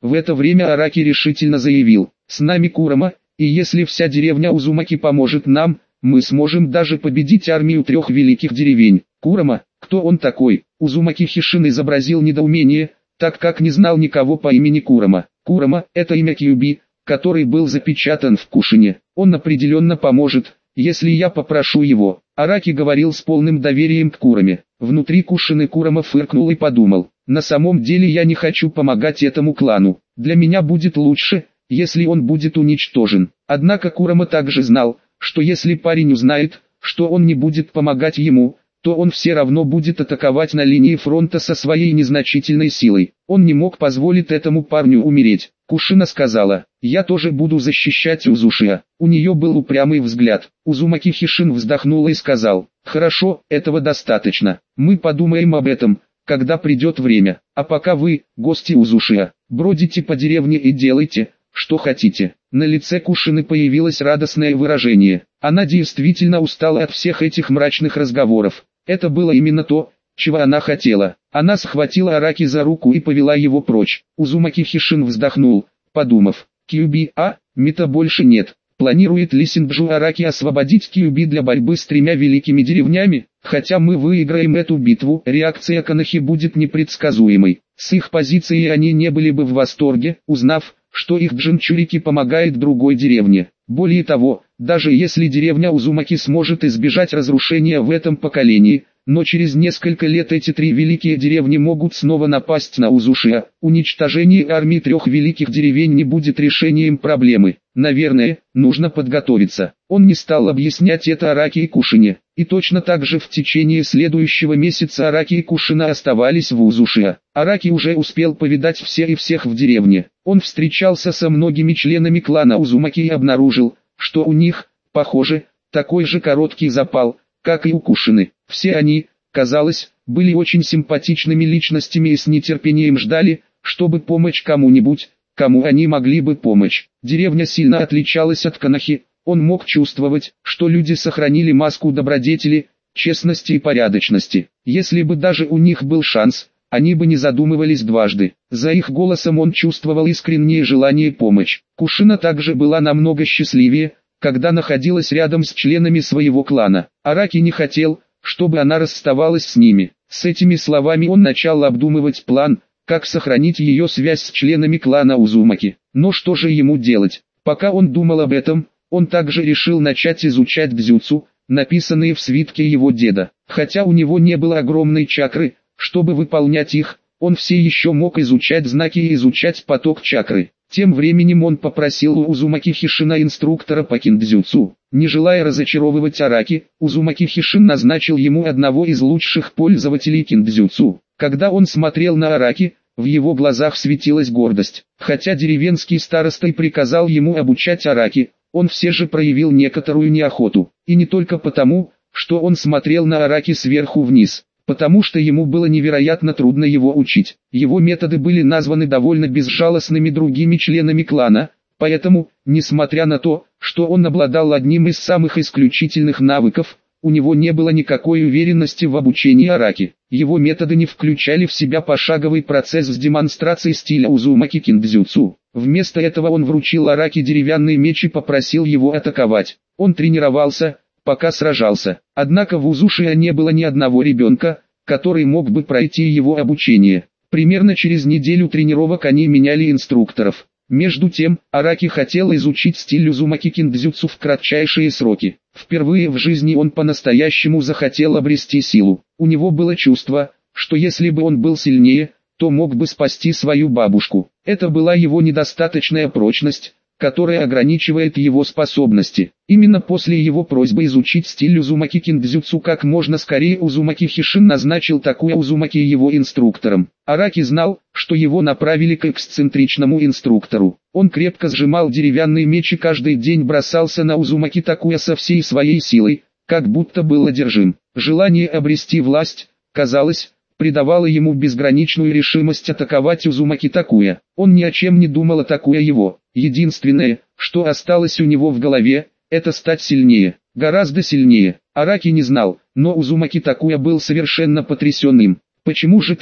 В это время Араки решительно заявил: «С нами Курама, и если вся деревня Узумаки поможет нам, мы сможем даже победить армию 3 великих деревень». Курама, кто он такой? Узумаки Хишин изобразил недоумение, так как не знал никого по имени Курама. Курама – это имя Кьюби, который был запечатан в кушине. Он определенно поможет, если я попрошу его. Араки говорил с полным доверием к Кураме. Внутри кушины Курама фыркнул и подумал: на самом деле я не хочу помогать этому клану. Для меня будет лучше, если он будет уничтожен. Однако Курама также знал, что если парень узнает, что он не будет помогать ему, то он все равно будет атаковать на линии фронта со своей незначительной силой. Он не мог позволить этому парню умереть. Кушина сказала: «Я тоже буду защищать Узушия». У нее был упрямый взгляд. Узумаки Хишин вздохнула и сказал: «Хорошо, этого достаточно. Мы подумаем об этом, когда придет время. А пока вы, гости Узушия, бродите по деревне и делайте, что хотите». На лице Кушины появилось радостное выражение. Она действительно устала от всех этих мрачных разговоров. Это было именно то, чего она хотела. Она схватила Араки за руку и повела его прочь. Узумаки Хишин вздохнул, подумав: «Кьюби, Мита больше нет. Планирует ли Синджу Араки освободить Кьюби для борьбы с 3 великими деревнями? Хотя мы выиграем эту битву, реакция Канахи будет непредсказуемой. С их позиции они не были бы в восторге, узнав, что их Джинчурики помогает другой деревне. Более того, даже если деревня Узумаки сможет избежать разрушения в этом поколении, но через несколько лет эти 3 великие деревни могут снова напасть на Узушия. Уничтожение армии 3 великих деревень не будет решением проблемы. Наверное, нужно подготовиться». Он не стал объяснять это Араки и Кушине. И точно так же в течение следующего месяца Араки и Кушина оставались в Узушия. Араки уже успел повидать все и всех в деревне. Он встречался со многими членами клана Узумаки и обнаружил, что у них, похоже, такой же короткий запал, как и у Кушины. Все они, казалось, были очень симпатичными личностями и с нетерпением ждали, чтобы помочь кому-нибудь, кому они могли бы помочь. Деревня сильно отличалась от Канахи. Он мог чувствовать, что люди сохранили маску добродетели, честности и порядочности. Если бы даже у них был шанс, они бы не задумывались дважды. За их голосом он чувствовал искреннее желание помочь. Кушина также была намного счастливее, когда находилась рядом с членами своего клана. Араки не хотел, чтобы она расставалась с ними. С этими словами он начал обдумывать план, как сохранить ее связь с членами клана Узумаки. Но что же ему делать? Пока он думал об этом, он также решил начать изучать дзюцу, написанные в свитке его деда. Хотя у него не было огромной чакры, чтобы выполнять их, он все еще мог изучать знаки и изучать поток чакры. Тем временем он попросил у Узумаки Хишина инструктора по киндзюцу. Не желая разочаровывать Араки, Узумаки Хишин назначил ему одного из лучших пользователей киндзюцу. Когда он смотрел на Араки, в его глазах светилась гордость. Хотя деревенский староста и приказал ему обучать Араки, он все же проявил некоторую неохоту. И не только потому, что он смотрел на Араки сверху вниз, потому что ему было невероятно трудно его учить. Его методы были названы довольно безжалостными другими членами клана, поэтому, несмотря на то, что он обладал одним из самых исключительных навыков, у него не было никакой уверенности в обучении Араки. Его методы не включали в себя пошаговый процесс с демонстрацией стиля Узумаки киндзюцу. Вместо этого он вручил Араки деревянный меч и попросил его атаковать. Он тренировался, пока сражался. Однако в Узушия не было ни одного ребенка, который мог бы пройти его обучение. Примерно через неделю тренировок они меняли инструкторов. Между тем, Араки хотел изучить стиль Узумаки киндзюцу в кратчайшие сроки. Впервые в жизни он по-настоящему захотел обрести силу. У него было чувство, что если бы он был сильнее, то мог бы спасти свою бабушку. Это была его недостаточная прочность, которая ограничивает его способности. Именно после его просьбы изучить стиль Узумаки киндзюцу как можно скорее Узумаки Хишин назначил Такуя Узумаки его инструктором. Араки знал, что его направили к эксцентричному инструктору. Он крепко сжимал деревянный меч и каждый день бросался на Узумаки Такуя со всей своей силой, как будто был одержим. Желание обрести власть, казалось, придавало ему безграничную решимость атаковать Узумаки Такуя. Он ни о чем не думал, атакуя его. Единственное, что осталось у него в голове, это стать сильнее, гораздо сильнее. Араки не знал, но Узумаки Такуя был совершенно потрясенным. Почему же так?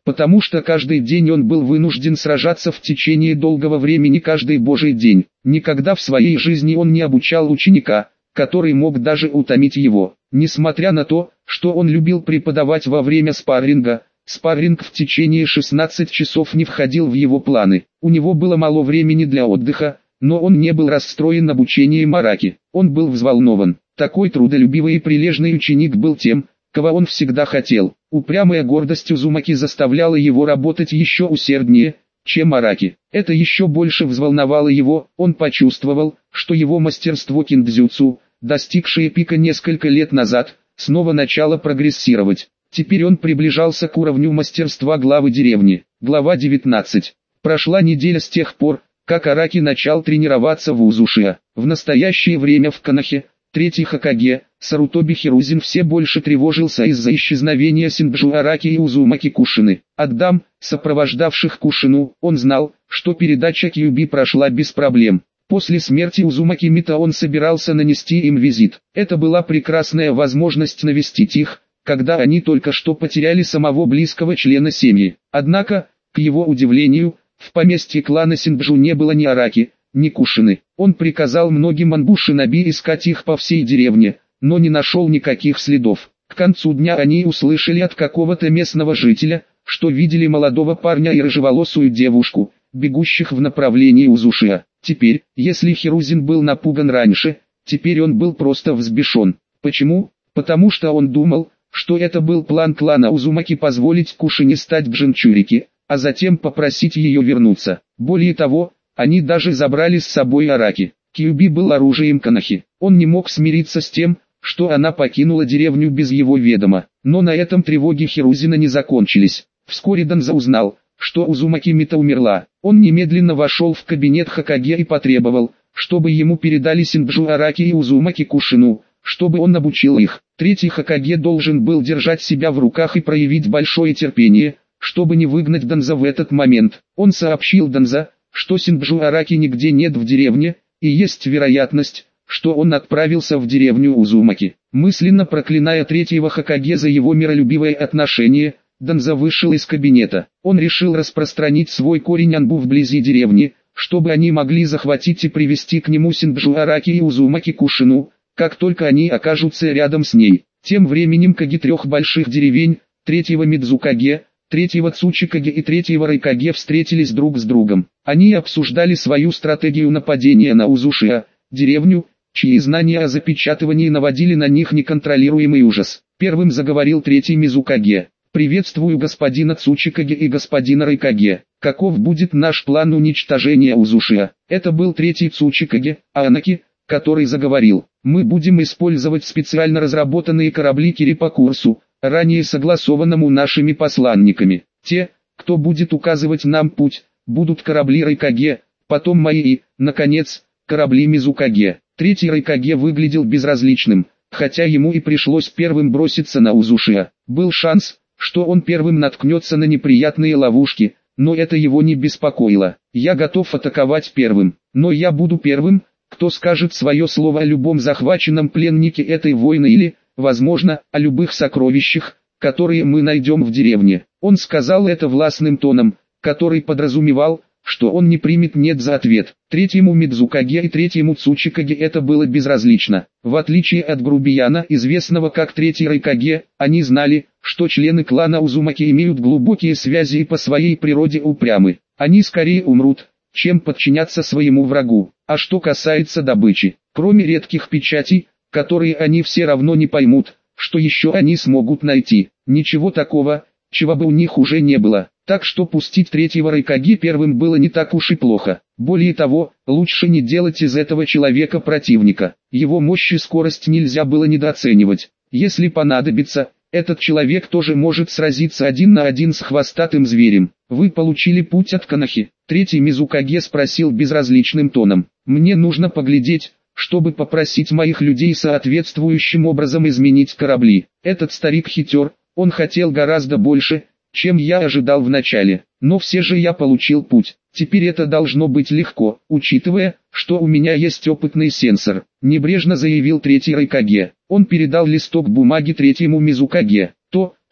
потому что каждый день он был вынужден сражаться в течение долгого времени каждый божий день. Никогда в своей жизни он не обучал ученика, который мог даже утомить его. Несмотря на то, что он любил преподавать во время спарринга, спарринг в течение 16 часов не входил в его планы. У него было мало времени для отдыха, но он не был расстроен обучением Араки. Он был взволнован. Такой трудолюбивый и прилежный ученик был тем, кого он всегда хотел. Упрямая гордость Узумаки заставляла его работать еще усерднее, чем Араки. Это еще больше взволновало его. Он почувствовал, что его мастерство киндзюцу, достигшее пика несколько лет назад, снова начало прогрессировать. Теперь он приближался к уровню мастерства главы деревни. Глава 19. Прошла неделя с тех пор, как Араки начал тренироваться в Узушиа. В настоящее время в Конохе, третий Хокаге, Сарутоби Хирузин все больше тревожился из-за исчезновения Синджу Араки и Узумаки Кушины. От дам, сопровождавших Кушину, он знал, что передача Кьюби прошла без проблем. После смерти Узумаки Мита он собирался нанести им визит. Это была прекрасная возможность навестить их, когда они только что потеряли самого близкого члена семьи. Однако, к его удивлению, в поместье клана Синджу не было ни Араки, ни Кушины. Он приказал многим анбу-шиноби искать их по всей деревне, но не нашел никаких следов. К концу дня они услышали от какого-то местного жителя, что видели молодого парня и рыжеволосую девушку, бегущих в направлении Узушиа. Теперь, если Хирузин был напуган раньше, теперь он был просто взбешен. Почему? Потому что он думал, что это был план клана Узумаки позволить Кушине стать Джинчурики, а затем попросить ее вернуться. Более того, они даже забрали с собой Араки. Кьюби был оружием Конохи. Он не мог смириться с тем, что она покинула деревню без его ведома. Но на этом тревоги Хирузина не закончились. Вскоре Данза узнал, что Узумаки Мита умерла. Он немедленно вошел в кабинет Хокаге и потребовал, чтобы ему передали Синджу Араки и Узумаки Кушину, чтобы он обучил их. Третий Хокаге должен был держать себя в руках и проявить большое терпение, чтобы не выгнать Данза в этот момент. Он сообщил Данза, что Синджу Араки нигде нет в деревне, и есть вероятность, что он отправился в деревню Узумаки. Мысленно проклиная третьего Хокаге за его миролюбивое отношение, Данза вышел из кабинета. Он решил распространить свой корень анбу вблизи деревни, чтобы они могли захватить и привести к нему Синджу Араки и Узумаки Кушину, как только они окажутся рядом с ней. Тем временем Каги трех больших деревень, третьего Мидзукаге, третьего Цучикаге и третьего Райкаге встретились друг с другом. Они обсуждали свою стратегию нападения на Узушиа, деревню, чьи знания о запечатывании наводили на них неконтролируемый ужас. Первым заговорил третий Мизукаге. «Приветствую господина Цучикаге и господина Райкаге. Каков будет наш план уничтожения Узушиа?» Это был третий Цучикаге, Анаки, который заговорил. «Мы будем использовать специально разработанные корабли Кири по курсу, ранее согласованному нашими посланниками. Те, кто будет указывать нам путь, будут корабли Райкаге, потом мои и, наконец, корабли Мизукаге». Третий Райкаге выглядел безразличным, хотя ему и пришлось первым броситься на Узушиа. Был шанс, что он первым наткнется на неприятные ловушки, но это его не беспокоило. «Я готов атаковать первым, но я буду первым, кто скажет свое слово о любом захваченном пленнике этой войны или, возможно, о любых сокровищах, которые мы найдем в деревне». Он сказал это властным тоном, который подразумевал, что он не примет «нет» за ответ. Третьему Мидзукаге и третьему Цучикаге это было безразлично. В отличие от грубияна, известного как третий Райкаге, они знали, что члены клана Узумаки имеют глубокие связи и по своей природе упрямы. Они скорее умрут, чем подчиняться своему врагу. А что касается добычи, кроме редких печатей, которые они все равно не поймут, что еще они смогут найти, ничего такого, чего бы у них уже не было. Так что пустить третьего Райкаге первым было не так уж и плохо. Более того, лучше не делать из этого человека противника. Его мощь и скорость нельзя было недооценивать. Если понадобится, этот человек тоже может сразиться один на один с хвостатым зверем. «Вы получили путь от Конохи?» Третий Мизукаге спросил безразличным тоном. «Мне нужно поглядеть, чтобы попросить моих людей соответствующим образом изменить корабли. Этот старик хитер, он хотел гораздо больше, чем я ожидал вначале, но все же я получил путь. Теперь это должно быть легко, учитывая, что у меня есть опытный сенсор», — небрежно заявил третий Райкаге. Он передал листок бумаги третьему Мизукаге. «То,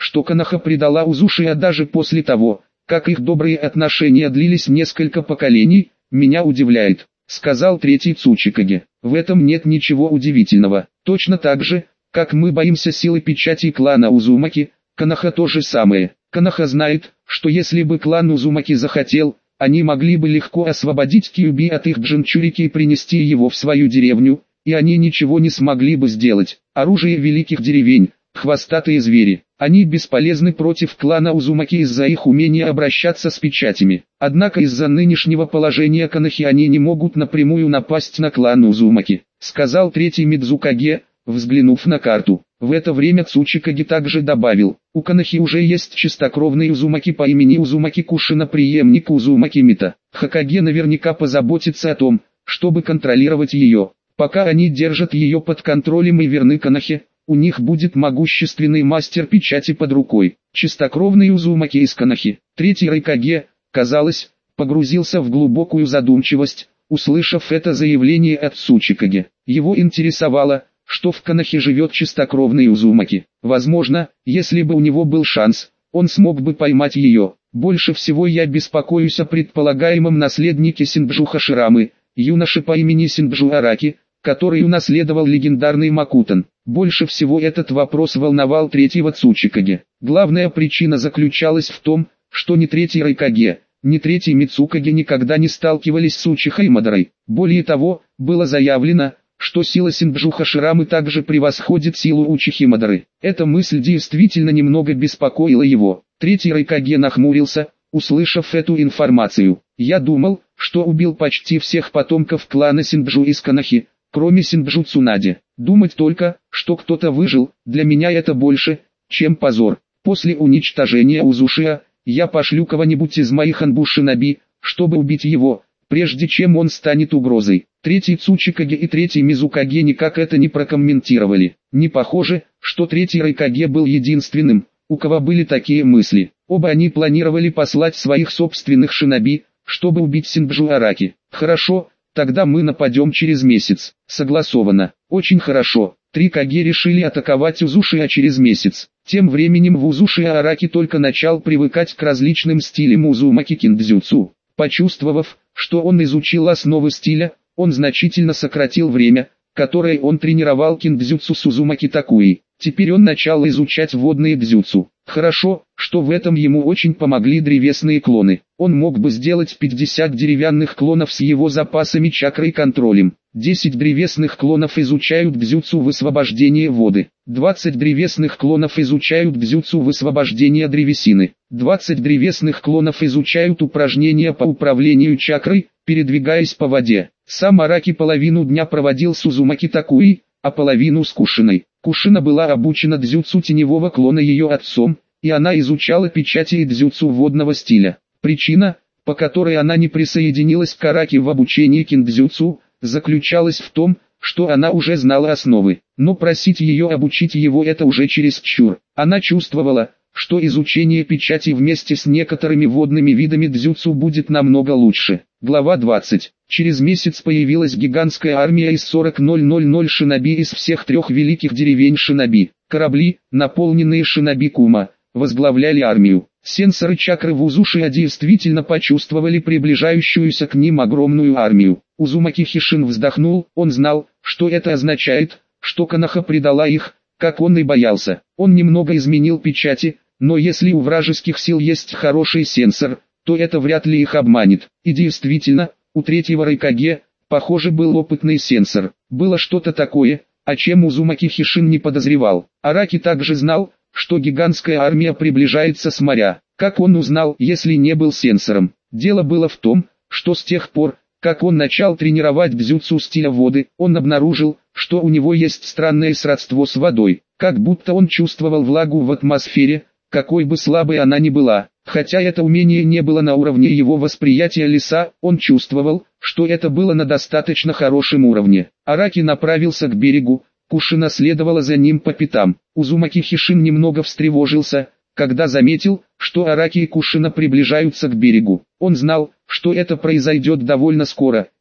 что Коноха предала Узушия даже после того, как их добрые отношения длились несколько поколений, меня удивляет, сказал третий Цучикаге. В этом нет ничего удивительного. Точно так же, как мы боимся силы печати клана Узумаки, Коноха то же самое. Коноха знает, что если бы клан Узумаки захотел, они могли бы легко освободить Кьюби от их Джинчурики и принести его в свою деревню, и они ничего не смогли бы сделать. Оружие великих деревень, хвостатые звери, они бесполезны против клана Узумаки из-за их умения обращаться с печатями. Однако из-за нынешнего положения Конохи они не могут напрямую напасть на клан Узумаки, сказал третий Мидзукаге, взглянув на карту. В это время Цучикаге также добавил, у Конохи уже есть чистокровный Узумаки по имени Узумаки Кушина, преемник Узумаки Мита. Хокаге наверняка позаботится о том, чтобы контролировать ее. Пока они держат ее под контролем и верны Конохе, у них будет могущественный мастер печати под рукой. Чистокровный Узумаки из Конохи. Третий Райкаге, казалось, погрузился в глубокую задумчивость, услышав это заявление от Цучикаге. Его интересовало, что в Конохе живет чистокровный Узумаки. Возможно, если бы у него был шанс, он смог бы поймать ее. Больше всего я беспокоюсь о предполагаемом наследнике Синджу Хаширамы, юноше по имени Синджу Араки, который унаследовал легендарный Макутан. Больше всего этот вопрос волновал третьего Цучикаге. Главная причина заключалась в том, что ни третий Райкаге, ни третий Мицукаге никогда не сталкивались с Учиха и Мадарой. Более того, было заявлено, что сила Синджу Хаширамы также превосходит силу Учихи Мадары. Эта мысль действительно немного беспокоила его. Третий Райкаге нахмурился, услышав эту информацию. Я думал, что убил почти всех потомков клана Синджу из Конохи, кроме Синджу Цунаде. Думать только, что кто-то выжил, для меня это больше, чем позор. После уничтожения Узушия, я пошлю кого-нибудь из моих Анбу-шиноби, чтобы убить его, прежде чем он станет угрозой. Третий Цучикаге и третий Мизукаге никак это не прокомментировали. Не похоже, что третий Райкаге был единственным, у кого были такие мысли. Оба они планировали послать своих собственных шиноби, чтобы убить Синджу Араки. Хорошо, тогда мы нападем через месяц. Согласовано. Очень хорошо. Три Каге решили атаковать Узушия через месяц. Тем временем в Узушия Араки только начал привыкать к различным стилям Узумаки киндзюцу. Почувствовав, что он изучил основы стиля, он значительно сократил время, которое он тренировал киндзюцу с Узумаки Такуи. Теперь он начал изучать водные дзюцу. Хорошо, что в этом ему очень помогли древесные клоны. Он мог бы сделать 50 деревянных клонов с его запасами чакры и контролем. 10 древесных клонов изучают дзюцу высвобождения воды. 20 древесных клонов изучают дзюцу высвобождения древесины. 20 древесных клонов изучают упражнения по управлению чакрой, передвигаясь по воде. Сам Араки половину дня проводил с Узумаки Такуи, а половину с Кушиной. Кушина была обучена дзюцу теневого клона ее отцом, и она изучала печати и дзюцу водного стиля. Причина, по которой она не присоединилась к Араки в обучении киндзюцу, заключалась в том, что она уже знала основы, но просить ее обучить его это уже чересчур. Она чувствовала, что изучение печати вместе с некоторыми водными видами дзюцу будет намного лучше. Глава 20. Через месяц появилась гигантская армия из 40,000 шиноби из всех трех великих деревень шиноби. Корабли, наполненные шиноби Кума, возглавляли армию. Сенсоры чакры в Узушия действительно почувствовали приближающуюся к ним огромную армию. Узумаки Хишин вздохнул, он знал, что это означает, что Коноха предала их, как он и боялся. Он немного изменил печати, но если у вражеских сил есть хороший сенсор, то это вряд ли их обманет. И действительно, у третьего Райкаге, похоже, был опытный сенсор. Было что-то такое, о чем Узумаки Хишин не подозревал. Араки также знал, что гигантская армия приближается с моря. Как он узнал, если не был сенсором? Дело было в том, что с тех пор, как он начал тренировать дзюцу стиля воды, он обнаружил, что у него есть странное сродство с водой, как будто он чувствовал влагу в атмосфере, какой бы слабой она ни была. Хотя это умение не было на уровне его восприятия леса, он чувствовал, что это было на достаточно хорошем уровне. Араки направился к берегу, Кушина следовала за ним по пятам. Узумаки Хишин немного встревожился, когда заметил, что Араки и Кушина приближаются к берегу. Он знал, что это произойдет довольно скоро,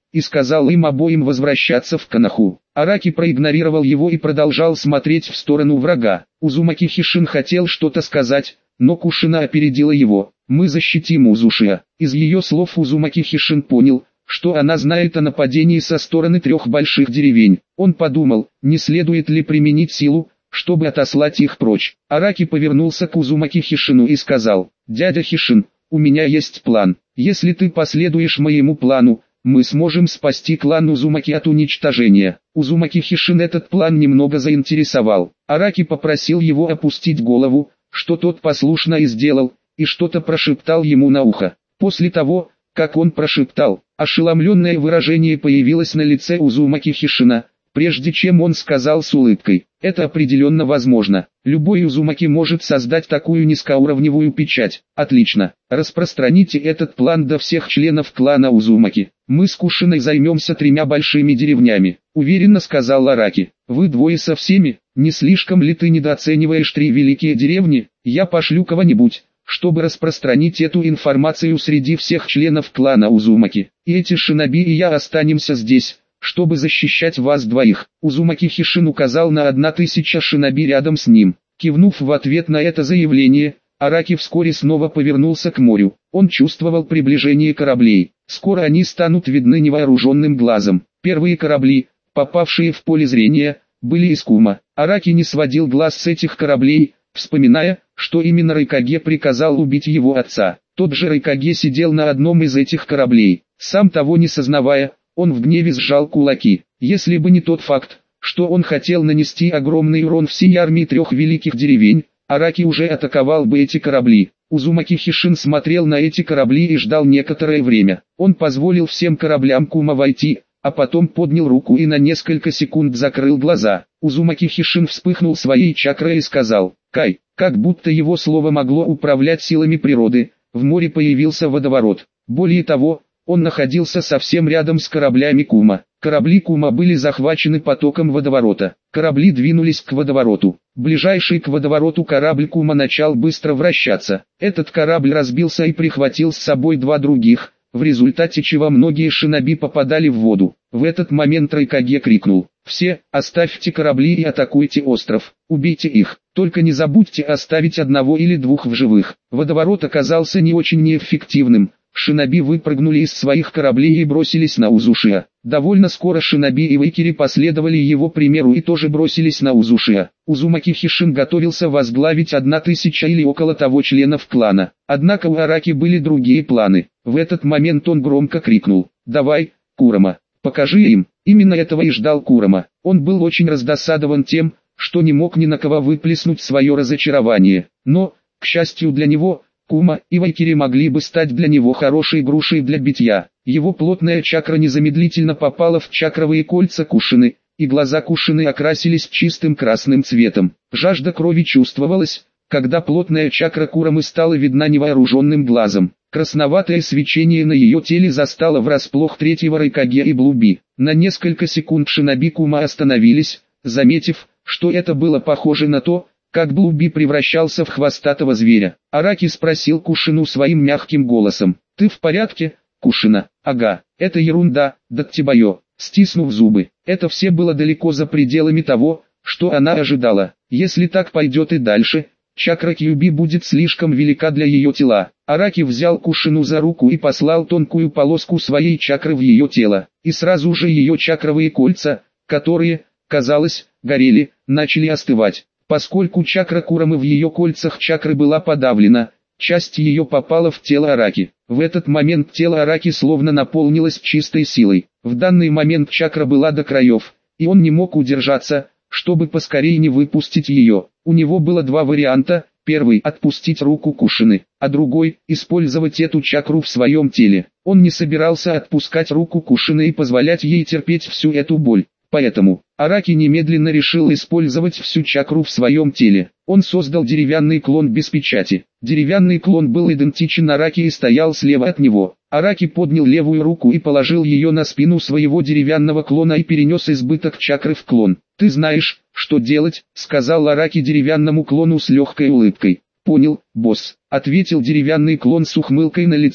и сказал им обоим возвращаться в Коноху. Араки проигнорировал его и продолжал смотреть в сторону врага. Узумаки Хишин хотел что-то сказать, но Кушина опередила его. «Мы защитим Узушия». Из ее слов Узумаки Хишин понял, что она знает о нападении со стороны 3 больших деревень. Он подумал, не следует ли применить силу, чтобы отослать их прочь. Араки повернулся к Узумаки Хишину и сказал: «Дядя Хишин, у меня есть план. Если ты последуешь моему плану, мы сможем спасти клан Узумаки от уничтожения». Узумаки Хишин этот план немного заинтересовал. Араки попросил его опустить голову, что тот послушно и сделал, и что-то прошептал ему на ухо. После того, как он прошептал, ошеломленное выражение появилось на лице Узумаки Хишина, прежде чем он сказал с улыбкой: «Это определенно возможно. Любой Узумаки может создать такую низкоуровневую печать. Отлично. Распространите этот план до всех членов клана Узумаки. Мы с Кушиной займемся 3 большими деревнями», — уверенно сказал Араки. «Вы двое со всеми? Не слишком ли ты недооцениваешь 3 великие деревни? Я пошлю кого-нибудь, чтобы распространить эту информацию среди всех членов клана Узумаки. И эти шиноби и я останемся здесь, чтобы защищать вас двоих». Узумаки Хишин указал на 1000 шиноби рядом с ним. Кивнув в ответ на это заявление, Араки вскоре снова повернулся к морю. Он чувствовал приближение кораблей. Скоро они станут видны невооруженным глазом. Первые корабли, попавшие в поле зрения, были из Кума. Араки не сводил глаз с этих кораблей, вспоминая, что именно Райкаге приказал убить его отца. Тот же Райкаге сидел на одном из этих кораблей. Сам того не сознавая, он в гневе сжал кулаки. Если бы не тот факт, что он хотел нанести огромный урон всей армии 3 великих деревень, Араки уже атаковал бы эти корабли. Узумаки Хишин смотрел на эти корабли и ждал некоторое время. Он позволил всем кораблям Кума войти, а потом поднял руку и на несколько секунд закрыл глаза. Узумаки Хишин вспыхнул своей чакрой и сказал: «Кай». Как будто его слово могло управлять силами природы, в море появился водоворот. Более того, он находился совсем рядом с кораблями Кума. Корабли Кума были захвачены потоком водоворота. Корабли двинулись к водовороту. Ближайший к водовороту корабль Кума начал быстро вращаться. Этот корабль разбился и прихватил с собой 2 других, в результате чего многие шиноби попадали в воду. В этот момент Райкаге крикнул: «Все, оставьте корабли и атакуйте остров, убейте их, только не забудьте оставить 1 или 2 в живых». Водоворот оказался не очень неэффективным. Шиноби выпрыгнули из своих кораблей и бросились на Узушия. Довольно скоро шиноби и вейкери последовали его примеру и тоже бросились на Узушия. Узумаки Хишин готовился возглавить 1000 или около того членов клана. Однако у Араки были другие планы. В этот момент он громко крикнул: «Давай, Курама, покажи им». Именно этого и ждал Курама. Он был очень раздосадован тем, что не мог ни на кого выплеснуть свое разочарование. Но, к счастью для него, Кума и вейкери могли бы стать для него хорошей грушей для битья. Его плотная чакра незамедлительно попала в чакровые кольца Кушины, и глаза Кушины окрасились чистым красным цветом. Жажда крови чувствовалась, когда плотная чакра Курамы стала видна невооруженным глазом. Красноватое свечение на ее теле застало врасплох 3-го Райкаге и Блуби. На несколько секунд шиноби Кума остановились, заметив, что это было похоже на то, как Блуби превращался в хвостатого зверя. Араки спросил Кушину своим мягким голосом: «Ты в порядке, Кушина?» «Ага, это ерунда, Даттибайо», стиснув зубы. Это все было далеко за пределами того, что она ожидала. Если так пойдет и дальше, чакра Кьюби будет слишком велика для ее тела. Араки взял Кушину за руку и послал тонкую полоску своей чакры в ее тело. И сразу же ее чакровые кольца, которые, казалось, горели, начали остывать. Поскольку чакра Курамы в ее кольцах чакры была подавлена, часть ее попала в тело Араки. В этот момент тело Араки словно наполнилось чистой силой. В данный момент чакра была до краев, и он не мог удержаться, чтобы поскорее не выпустить ее. У него было 2 варианта: первый – отпустить руку Кушины, а другой – использовать эту чакру в своем теле. Он не собирался отпускать руку Кушины и позволять ей терпеть всю эту боль. Поэтому Араки немедленно решил использовать всю чакру в своем теле. Он создал деревянный клон без печати. Деревянный клон был идентичен Араки и стоял слева от него. Араки поднял левую руку и положил ее на спину своего деревянного клона и перенес избыток чакры в клон. «Ты знаешь, что делать», — сказал Араки деревянному клону с легкой улыбкой. «Понял, босс», — ответил деревянный клон с ухмылкой на лице.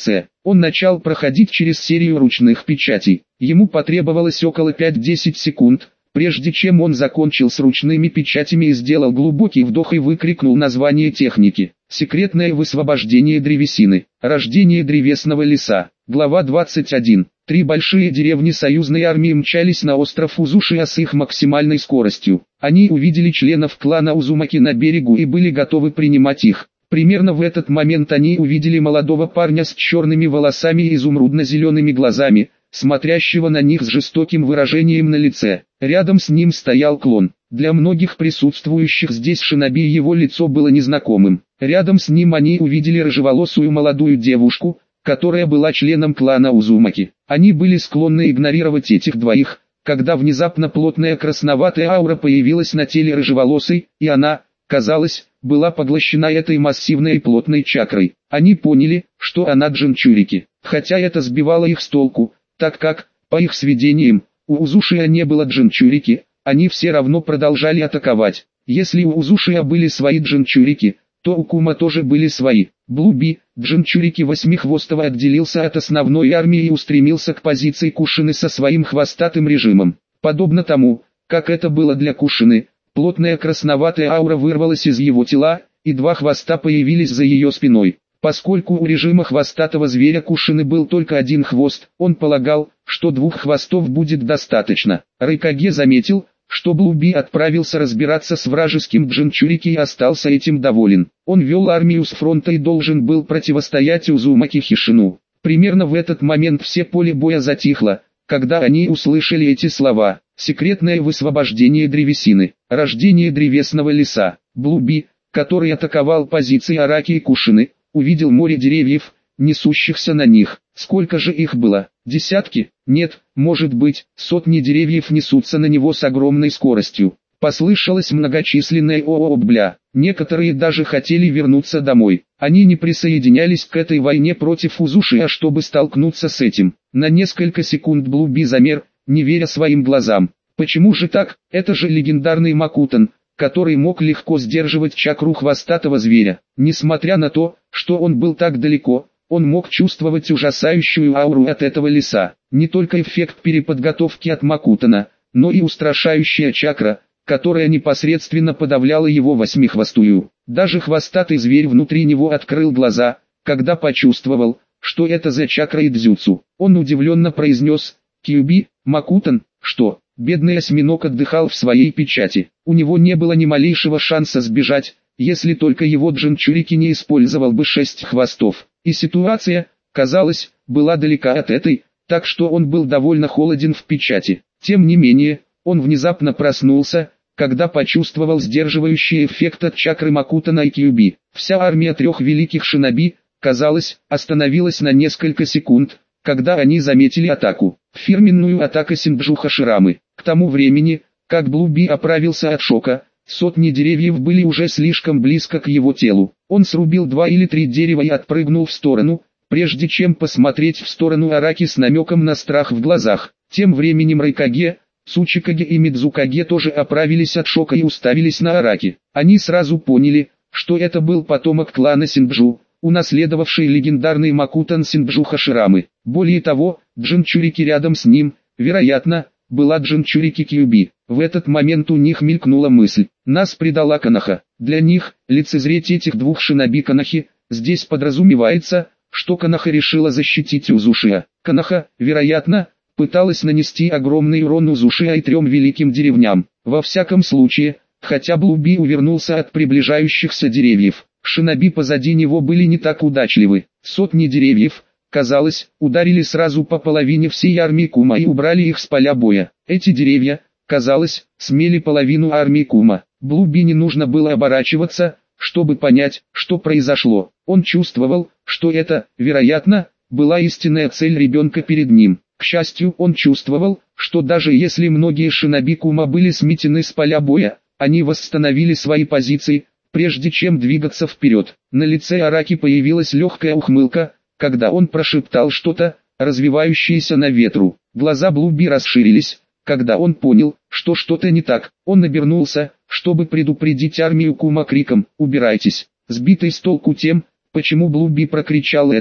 Он начал проходить через серию ручных печатей. Ему потребовалось около 5-10 секунд, прежде чем он закончил с ручными печатями и сделал глубокий вдох и выкрикнул название техники. Секретное высвобождение древесины. Рождение древесного леса. Глава 21. Три большие деревни союзной армии мчались на остров Узушия с их максимальной скоростью. Они увидели членов клана Узумаки на берегу и были готовы принимать их. Примерно в этот момент они увидели молодого парня с черными волосами и изумрудно-зелеными глазами, смотрящего на них с жестоким выражением на лице. Рядом с ним стоял клон. Для многих присутствующих здесь шиноби его лицо было незнакомым. Рядом с ним они увидели рыжеволосую молодую девушку, которая была членом клана Узумаки. Они были склонны игнорировать этих двоих, когда внезапно плотная красноватая аура появилась на теле рыжеволосой, и она, казалось, была поглощена этой массивной и плотной чакрой. Они поняли, что она джинчурики. Хотя это сбивало их с толку, так как, по их сведениям, у Узушия не было джинчурики, они все равно продолжали атаковать. Если у Узушия были свои джинчурики, то у Кума тоже были свои. Блуби, джинчурики восьмихвостого, отделился от основной армии и устремился к позиции Кушины со своим хвостатым режимом. Подобно тому, как это было для Кушины, плотная красноватая аура вырвалась из его тела, и два хвоста появились за ее спиной. Поскольку у режима хвостатого зверя Кушины был только один хвост, он полагал, что двух хвостов будет достаточно. Райкаге заметил, что Блуби отправился разбираться с вражеским джинчурики и остался этим доволен. Он вел армию с фронта и должен был противостоять Узумаки Хишину. Примерно в этот момент все поле боя затихло, когда они услышали эти слова. Секретное высвобождение древесины. Рождение древесного леса. Блуби, который атаковал позиции Араки и Кушины, увидел море деревьев, несущихся на них. Сколько же их было? Десятки? Нет, может быть, сотни деревьев несутся на него с огромной скоростью. Послышалось многочисленное «о-о-бля». Некоторые даже хотели вернуться домой. Они не присоединялись к этой войне против Узушия, чтобы столкнуться с этим. На несколько секунд Блуби замер, не веря своим глазам. Почему же так? Это же легендарный Макутан, который мог легко сдерживать чакру хвостатого зверя. Несмотря на то, что он был так далеко, он мог чувствовать ужасающую ауру от этого леса. Не только эффект переподготовки от Макутана, но и устрашающая чакра, которая непосредственно подавляла его восьмихвостую. Даже хвостатый зверь внутри него открыл глаза, когда почувствовал, что это за чакра идзюцу. Он удивленно произнес: «Кьюби, Макутан, что?» Бедный осьминог отдыхал в своей печати. У него не было ни малейшего шанса сбежать, если только его джинчурики не использовал бы 6 хвостов. И ситуация, казалось, была далека от этой, так что он был довольно холоден в печати. Тем не менее, он внезапно проснулся, когда почувствовал сдерживающий эффект от чакры Макутана и Кьюби. Вся армия 3 великих шиноби, казалось, остановилась на несколько секунд, когда они заметили атаку. Фирменную атаку Синджуха Ширамы. К тому времени, как Блуби оправился от шока, сотни деревьев были уже слишком близко к его телу. Он срубил 2 или 3 дерева и отпрыгнул в сторону, прежде чем посмотреть в сторону Араки с намеком на страх в глазах. Тем временем Райкаге, Цучикаге и Мидзукаге тоже оправились от шока и уставились на Араки. Они сразу поняли, что это был потомок клана Синджу, унаследовавший легендарный Макутан Синджуха Ширамы. Более того, джинчурики рядом с ним, вероятно, была джинчурики Кьюби. В этот момент у них мелькнула мысль: нас предала Коноха. Для них, лицезреть этих двух шиноби Конохи, здесь подразумевается, что Коноха решила защитить Узушия. Коноха, вероятно, пыталась нанести огромный урон Узушия и 3 великим деревням. Во всяком случае, хотя Блуби увернулся от приближающихся деревьев, шиноби позади него были не так удачливы. Сотни деревьев, казалось, ударили сразу по половине всей армии Кума и убрали их с поля боя. Эти деревья, казалось, смели половину армии Кума. Блуби не нужно было оборачиваться, чтобы понять, что произошло. Он чувствовал, что это, вероятно, была истинная цель ребенка перед ним. К счастью, он чувствовал, что даже если многие шиноби Кума были сметены с поля боя, они восстановили свои позиции, прежде чем двигаться вперед. На лице Араки появилась легкая ухмылка, когда он прошептал что-то, развивающееся на ветру. Глаза Блуби расширились, когда он понял, что что-то не так. Он обернулся, чтобы предупредить армию Кума криком: «Убирайтесь!». Сбитый с толку тем, почему Блуби прокричал это,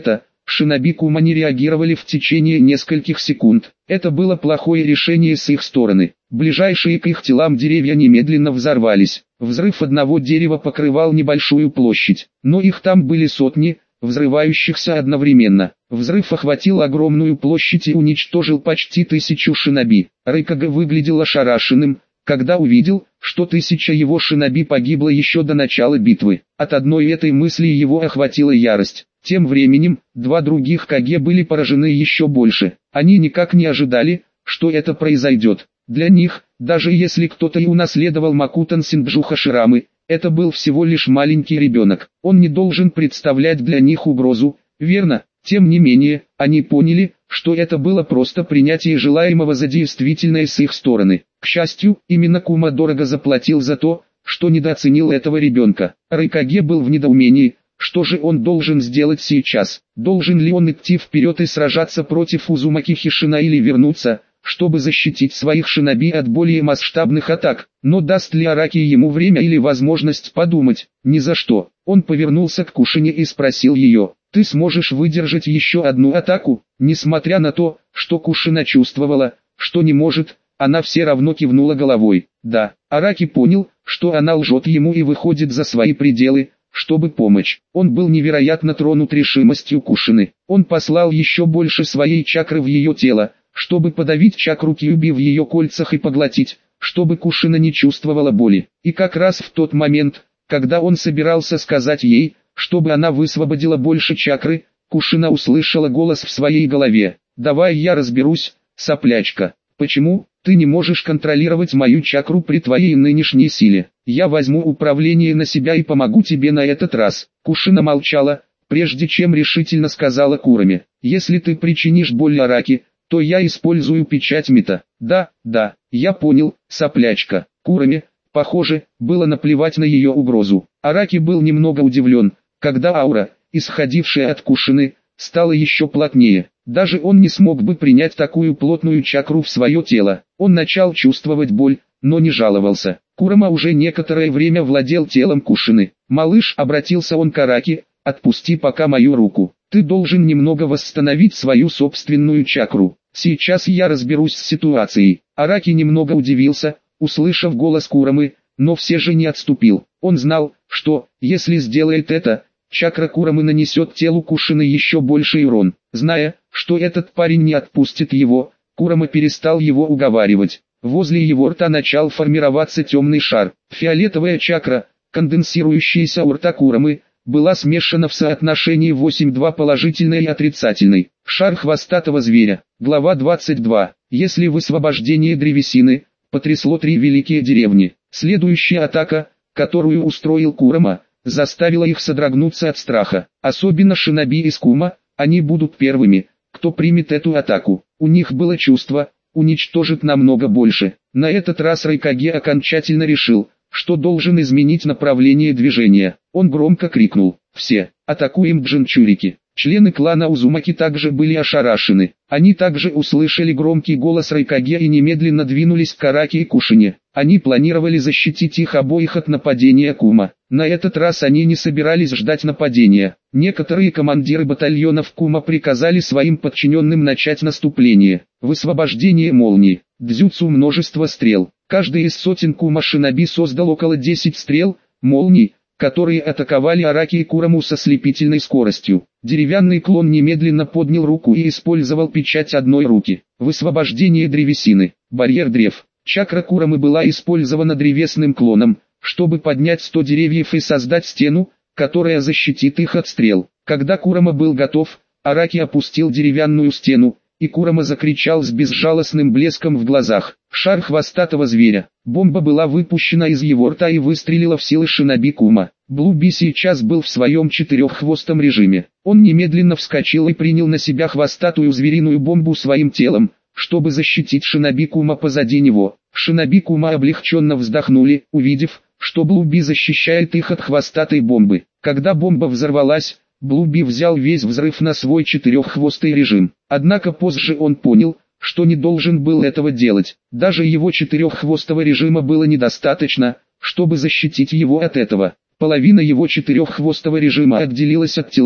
шиноби Кума не реагировали в течение нескольких секунд. Это было плохое решение с их стороны. Ближайшие к их телам деревья немедленно взорвались. Взрыв одного дерева покрывал небольшую площадь, но их там были сотни, взрывающихся одновременно. Взрыв охватил огромную площадь и уничтожил почти 1000 шиноби. Райкага выглядел ошарашенным, когда увидел, что 1000 его шиноби погибло еще до начала битвы. От одной этой мысли его охватила ярость. Тем временем, 2 других Каге были поражены еще больше. Они никак не ожидали, что это произойдет. Для них, даже если кто-то и унаследовал Макутан Синджу Хаширамы, это был всего лишь маленький ребенок. Он не должен представлять для них угрозу, верно? Тем не менее, они поняли, что это было просто принятие желаемого за действительное с их стороны. К счастью, именно Кума дорого заплатил за то, что недооценил этого ребенка. Райкаге был в недоумении, что же он должен сделать сейчас. Должен ли он идти вперед и сражаться против Узумаки Хишина или вернуться, чтобы защитить своих шиноби от более масштабных атак, но даст ли Араки ему время или возможность подумать? Ни за что. Он повернулся к Кушине и спросил ее: «Ты сможешь выдержать еще одну атаку?» Несмотря на то, что Кушина чувствовала, что не может, она все равно кивнула головой. Да, Араки понял, что она лжет ему и выходит за свои пределы, чтобы помочь. Он был невероятно тронут решимостью Кушины. Он послал еще больше своей чакры в ее тело, чтобы подавить чакру Кьюби в ее кольцах и поглотить, чтобы Кушина не чувствовала боли. И как раз в тот момент, когда он собирался сказать ей, чтобы она высвободила больше чакры, Кушина услышала голос в своей голове: «Давай я разберусь, соплячка. Почему ты не можешь контролировать мою чакру при твоей нынешней силе? Я возьму управление на себя и помогу тебе на этот раз». Кушина молчала, прежде чем решительно сказала Кураме: «Если ты причинишь боль Араки, то я использую печать Мита». «Да, я понял, соплячка». Кураме, похоже, было наплевать на ее угрозу. Араки был немного удивлен, когда аура, исходившая от Кушины, стала еще плотнее. Даже он не смог бы принять такую плотную чакру в свое тело. Он начал чувствовать боль, но не жаловался. Курама уже некоторое время владел телом Кушины. «Малыш», — обратился он к Араки, — «отпусти пока мою руку. Ты должен немного восстановить свою собственную чакру. Сейчас я разберусь с ситуацией». Араки немного удивился, услышав голос Курамы, но все же не отступил. Он знал, что, если сделает это, чакра Курамы нанесет телу Кушины еще больший урон. Зная, что этот парень не отпустит его, Курама перестал его уговаривать. Возле его рта начал формироваться темный шар. Фиолетовая чакра, конденсирующаяся у рта Курамы, была смешана в соотношении 8:2 положительной и отрицательной. Шар хвостатого зверя. Глава 22. Если высвобождение древесины потрясло 3 великие деревни. Следующая атака, которую устроил Курама, заставила их содрогнуться от страха. Особенно шиноби из Кума, они будут первыми, кто примет эту атаку. У них было чувство, уничтожит намного больше. На этот раз Райкаге окончательно решил, что должен изменить направление движения. Он громко крикнул: «Все, атакуем Джинчурики!» Члены клана Узумаки также были ошарашены. Они также услышали громкий голос Райкаге и немедленно двинулись к Араки и Кушине. Они планировали защитить их обоих от нападения Кума. На этот раз они не собирались ждать нападения. Некоторые командиры батальонов Кума приказали своим подчиненным начать наступление. Высвобождение молнии, дзюцу, множество стрел. Каждый из сотен Кума шиноби создал около 10 стрел, молний, которые атаковали Араки и Кураму со слепительной скоростью. Деревянный клон немедленно поднял руку и использовал печать одной руки. Высвобождение древесины, барьер древ. Чакра Курамы была использована древесным клоном, чтобы поднять 100 деревьев и создать стену, которая защитит их от стрел. Когда Курама был готов, Араки опустил деревянную стену, и Курама закричал с безжалостным блеском в глазах: «Шар хвостатого зверя!» Бомба была выпущена из его рта и выстрелила в силы шиноби Кума. Блуби сейчас был в своем 4-хвостом режиме. Он немедленно вскочил и принял на себя хвостатую звериную бомбу своим телом, чтобы защитить шиноби Кума позади него. Шиноби Кума облегченно вздохнули, увидев, что Блуби защищает их от хвостатой бомбы. Когда бомба взорвалась, Блуби взял весь взрыв на свой 4-хвостый режим. Однако позже он понял, что не должен был этого делать. Даже его 4-хвостого режима было недостаточно, чтобы защитить его от этого. Половина его 4-хвостого режима отделилась от тела,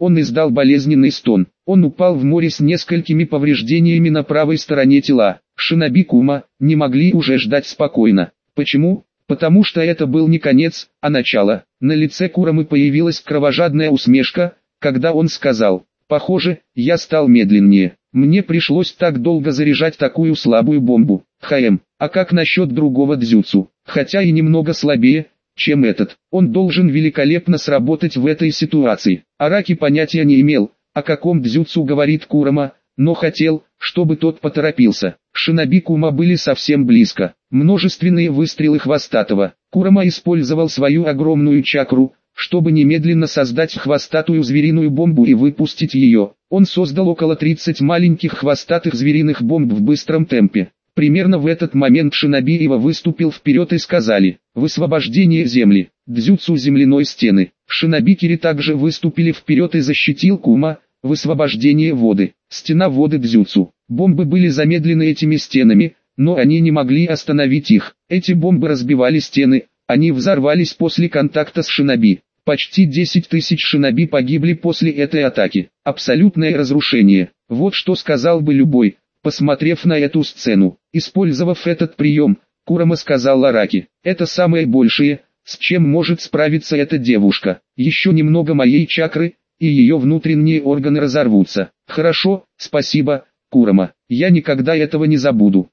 Он издал болезненный стон. Он упал в море с несколькими повреждениями на правой стороне тела. Шиноби Кума не могли уже ждать спокойно. Почему? Потому что это был не конец, а начало. На лице Курамы появилась кровожадная усмешка, когда он сказал: «Похоже, я стал медленнее. Мне пришлось так долго заряжать такую слабую бомбу. А как насчет другого дзюцу? Хотя и немного слабее, чем этот. Он должен великолепно сработать в этой ситуации». Араки понятия не имел, о каком дзюцу говорит Курама, но хотел, чтобы тот поторопился. Шиноби Кума были совсем близко. Множественные выстрелы хвостатого. Курама использовал свою огромную чакру, чтобы немедленно создать хвостатую звериную бомбу и выпустить ее. Он создал около 30 маленьких хвостатых звериных бомб в быстром темпе. Примерно в этот момент Шиноби Ива выступил вперед и сказали: «Высвобождение земли, дзюцу земляной стены». Шиноби Кири также выступили вперед и защитил Кума: «Высвобождение воды, стена воды дзюцу». Бомбы были замедлены этими стенами, но они не могли остановить их. Эти бомбы разбивали стены, они взорвались после контакта с шиноби. Почти 10 тысяч шиноби погибли после этой атаки. Абсолютное разрушение. Вот что сказал бы любой, посмотрев на эту сцену. Использовав этот прием, Курама сказал Араки: «Это самое большее, с чем может справиться эта девушка. Еще немного моей чакры, и ее внутренние органы разорвутся». «Хорошо, спасибо, Курама, я никогда этого не забуду».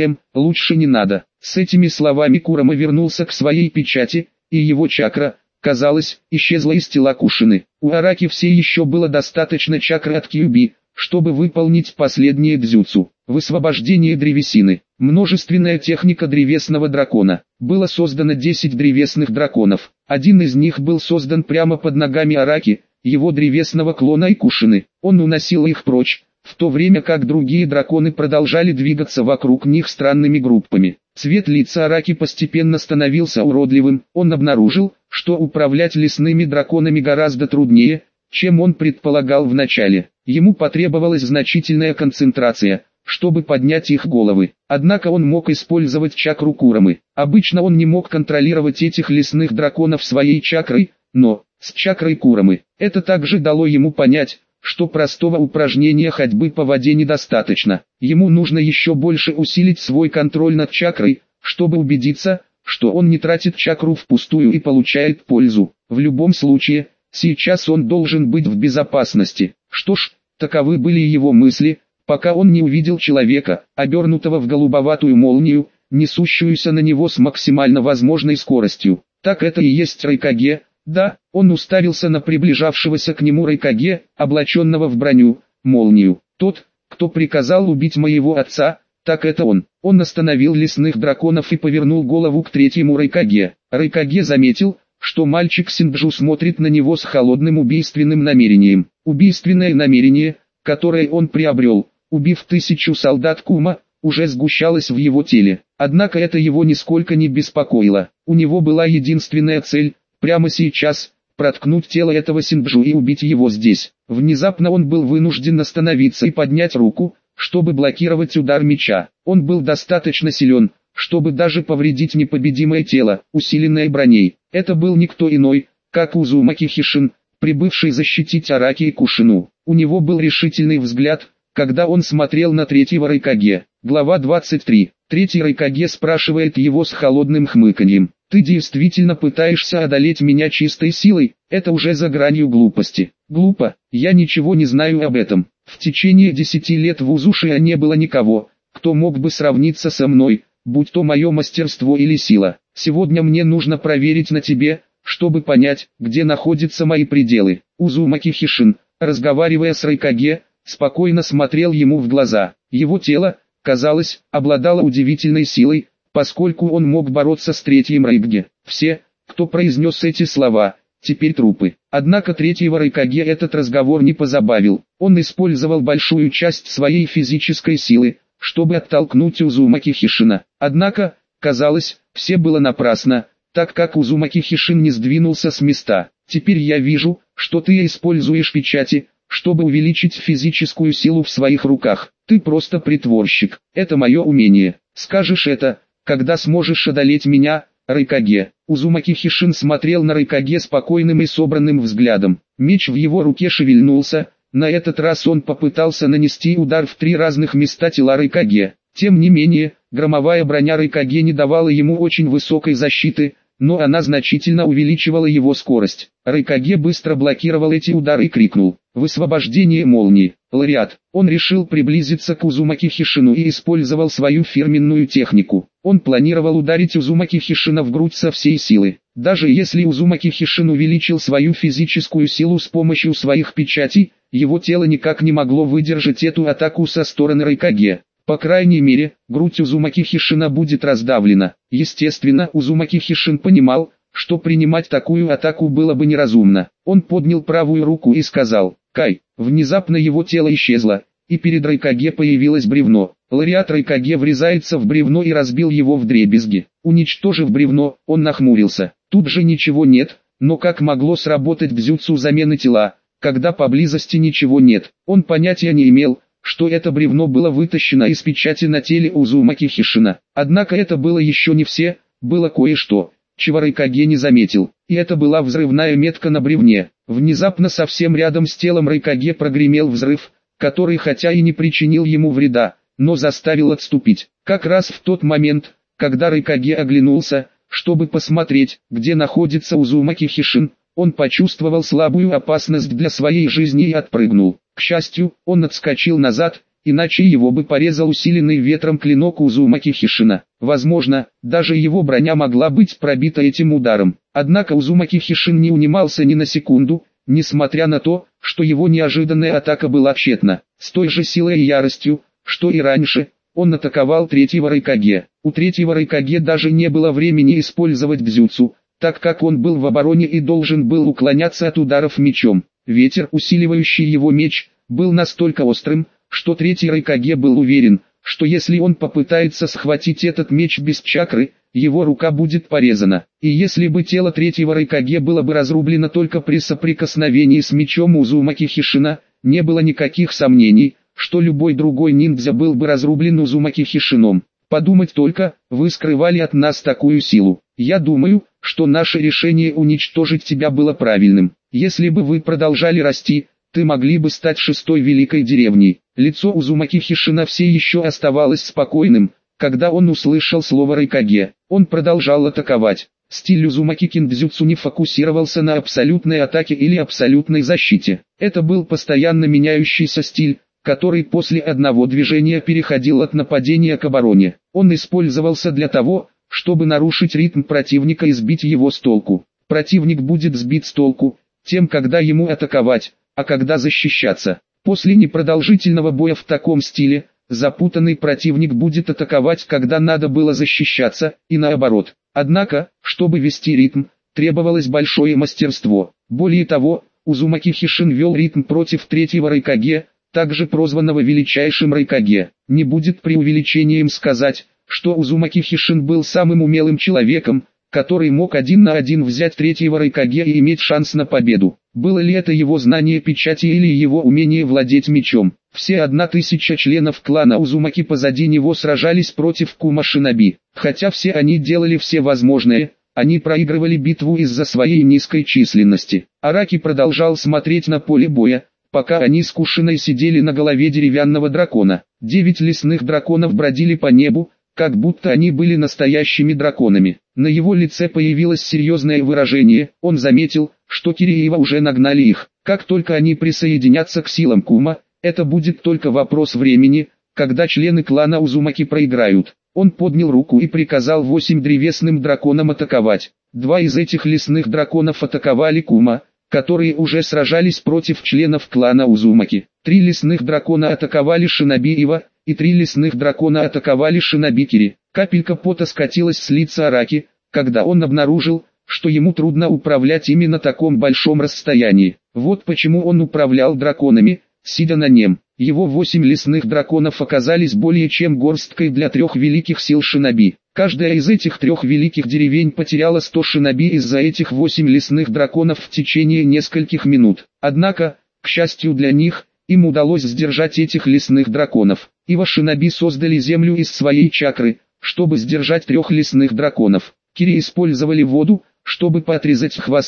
Лучше не надо». С этими словами Курама вернулся к своей печати, и его чакра, казалось, исчезла из тела Кушины. У Араки все еще было достаточно чакры от Кьюби, чтобы выполнить последнее дзюцу. Высвобождение древесины. Множественная техника древесного дракона. Было создано 10 древесных драконов. Один из них был создан прямо под ногами Араки, его древесного клона Икушины. Он уносил их прочь, в то время как другие драконы продолжали двигаться вокруг них странными группами. Цвет лица Араки постепенно становился уродливым. Он обнаружил, что управлять лесными драконами гораздо труднее, чем он предполагал вначале. Ему потребовалась значительная концентрация, чтобы поднять их головы. Однако он мог использовать чакру Курамы. Обычно он не мог контролировать этих лесных драконов своей чакрой, но с чакрой Курамы это также дало ему понять, что простого упражнения ходьбы по воде недостаточно. Ему нужно еще больше усилить свой контроль над чакрой, чтобы убедиться, что он не тратит чакру впустую и получает пользу. В любом случае, сейчас он должен быть в безопасности. Что ж, таковы были его мысли, пока он не увидел человека, обернутого в голубоватую молнию, несущуюся на него с максимально возможной скоростью. Так это и есть Райкаге. Да, он уставился на приближавшегося к нему Райкаге, облаченного в броню, молнию. Тот, кто приказал убить моего отца, так это он. Он остановил лесных драконов и повернул голову к третьему Райкаге. Райкаге заметил, что мальчик Синджу смотрит на него с холодным убийственным намерением. Убийственное намерение, которое он приобрел, убив 1000 солдат Кума, уже сгущалось в его теле. Однако это его нисколько не беспокоило. У него была единственная цель — прямо сейчас проткнуть тело этого Синджу и убить его здесь. Внезапно он был вынужден остановиться и поднять руку, чтобы блокировать удар меча. Он был достаточно силен, чтобы даже повредить непобедимое тело, усиленное броней. Это был никто иной, как Узумаки Хишин, прибывший защитить Араки и Кушину. У него был решительный взгляд, когда он смотрел на третьего Райкаге. Глава 23. Третий Райкаге спрашивает его с холодным хмыканьем: «Ты действительно пытаешься одолеть меня чистой силой? Это уже за гранью глупости». «Глупо, я ничего не знаю об этом. В течение 10 лет в Узушия не было никого, кто мог бы сравниться со мной, будь то мое мастерство или сила. Сегодня мне нужно проверить на тебе, чтобы понять, где находятся мои пределы». Узумаки Хишин, разговаривая с Райкаге, спокойно смотрел ему в глаза. Его тело, казалось, обладало удивительной силой, поскольку он мог бороться с третьим Райкаге. Все, кто произнес эти слова, теперь трупы. Однако третьего Райкаге этот разговор не позабавил. Он использовал большую часть своей физической силы, чтобы оттолкнуть Узумаки Хишина. Однако, казалось, все было напрасно, так как Узумаки Хишин не сдвинулся с места. «Теперь я вижу, что ты используешь печати, чтобы увеличить физическую силу в своих руках. Ты просто притворщик. Это мое умение. Скажешь это, когда сможешь одолеть меня, Райкаге». Узумаки Хишин смотрел на Райкаге спокойным и собранным взглядом. Меч в его руке шевельнулся, на этот раз он попытался нанести удар в 3 разных места тела Райкаге. Тем не менее, громовая броня Райкаге не давала ему очень высокой защиты, но она значительно увеличивала его скорость. Райкаге быстро блокировал эти удары и крикнул: «Высвобождение молнии!» Лауреат. Он решил приблизиться к Узумаки Хишину и использовал свою фирменную технику. Он планировал ударить Узумаки Хишина в грудь со всей силы. Даже если Узумаки Хишин увеличил свою физическую силу с помощью своих печатей, его тело никак не могло выдержать эту атаку со стороны Райкаге. По крайней мере, грудь Узумаки Хишина будет раздавлена. Естественно, Узумаки Хишин понимал, что принимать такую атаку было бы неразумно. Он поднял правую руку и сказал: «Кай». Внезапно его тело исчезло, и перед Райкаге появилось бревно. Лауреат Райкаге врезается в бревно и разбил его вдребезги. Уничтожив бревно, он нахмурился. Тут же ничего нет, но как могло сработать дзюцу замены тела, когда поблизости ничего нет? Он понятия не имел, что это бревно было вытащено из печати на теле Узумаки Хишина. Однако это было еще не все, было кое-что, чего Райкаге не заметил, и это была взрывная метка на бревне. Внезапно совсем рядом с телом Райкаге прогремел взрыв, который хотя и не причинил ему вреда, но заставил отступить. Как раз в тот момент, когда Райкаге оглянулся, чтобы посмотреть, где находится Узумаки Хишин, он почувствовал слабую опасность для своей жизни и отпрыгнул. К счастью, он отскочил назад, иначе его бы порезал усиленный ветром клинок Узумаки Хишина. Возможно, даже его броня могла быть пробита этим ударом. Однако Узумаки Хишин не унимался ни на секунду, несмотря на то, что его неожиданная атака была тщетна. С той же силой и яростью, что и раньше, он атаковал третьего Райкаге. У третьего Райкаге даже не было времени использовать дзюцу, так как он был в обороне и должен был уклоняться от ударов мечом. Ветер, усиливающий его меч, был настолько острым, что третий Райкаге был уверен, что если он попытается схватить этот меч без чакры, его рука будет порезана. И если бы тело третьего Райкаге было бы разрублено только при соприкосновении с мечом Узумаки Хишина, не было никаких сомнений, что любой другой ниндзя был бы разрублен Узумаки Хишином. Подумать только, вы скрывали от нас такую силу. Я думаю, что наше решение уничтожить тебя было правильным. Если бы вы продолжали расти, ты могли бы стать 6-й великой деревней. Лицо Узумаки Хишина все еще оставалось спокойным, когда он услышал слово Райкаге. Он продолжал атаковать. Стиль Узумаки киндзюцу не фокусировался на абсолютной атаке или абсолютной защите. Это был постоянно меняющийся стиль, который после одного движения переходил от нападения к обороне. Он использовался для того, чтобы нарушить ритм противника и сбить его с толку. Противник будет сбит с толку тем, когда ему атаковать, а когда защищаться. После непродолжительного боя в таком стиле, запутанный противник будет атаковать, когда надо было защищаться, и наоборот. Однако, чтобы вести ритм, требовалось большое мастерство. Более того, Узумаки Хишин вел ритм против третьего Райкаге, также прозванного величайшим Райкаге. Не будет преувеличением сказать, что Узумаки Хишин был самым умелым человеком, который мог 1 на 1 взять третьего Райкаге и иметь шанс на победу. Было ли это его знание печати или его умение владеть мечом? Все 1000 членов клана Узумаки позади него сражались против Кума Шиноби. Хотя все они делали все возможное, они проигрывали битву из-за своей низкой численности. Араки продолжал смотреть на поле боя, пока они с Кушиной сидели на голове деревянного дракона. 9 лесных драконов бродили по небу, как будто они были настоящими драконами. На его лице появилось серьезное выражение, он заметил, что Кириева уже нагнали их. Как только они присоединятся к силам Кума, это будет только вопрос времени, когда члены клана Узумаки проиграют. Он поднял руку и приказал 8 древесным драконам атаковать. 2 из этих лесных драконов атаковали Кума, которые уже сражались против членов клана Узумаки. 3 лесных дракона атаковали Шиноби Ива, и 3 лесных дракона атаковали Шиноби Кири. Капелька пота скатилась с лица Араки, когда он обнаружил, что ему трудно управлять именно таком большом расстоянии. Вот почему он управлял драконами, сидя на нем. Его 8 лесных драконов оказались более чем горсткой для 3 великих сил Шиноби. Каждая из этих 3 великих деревень потеряла 100 Шиноби из-за этих 8 лесных драконов в течение нескольких минут. Однако, к счастью для них, им удалось сдержать этих лесных драконов. Ива Шиноби создали землю из своей чакры, чтобы сдержать 3 лесных драконов. Кири использовали воду, чтобы поотрезать хвосты,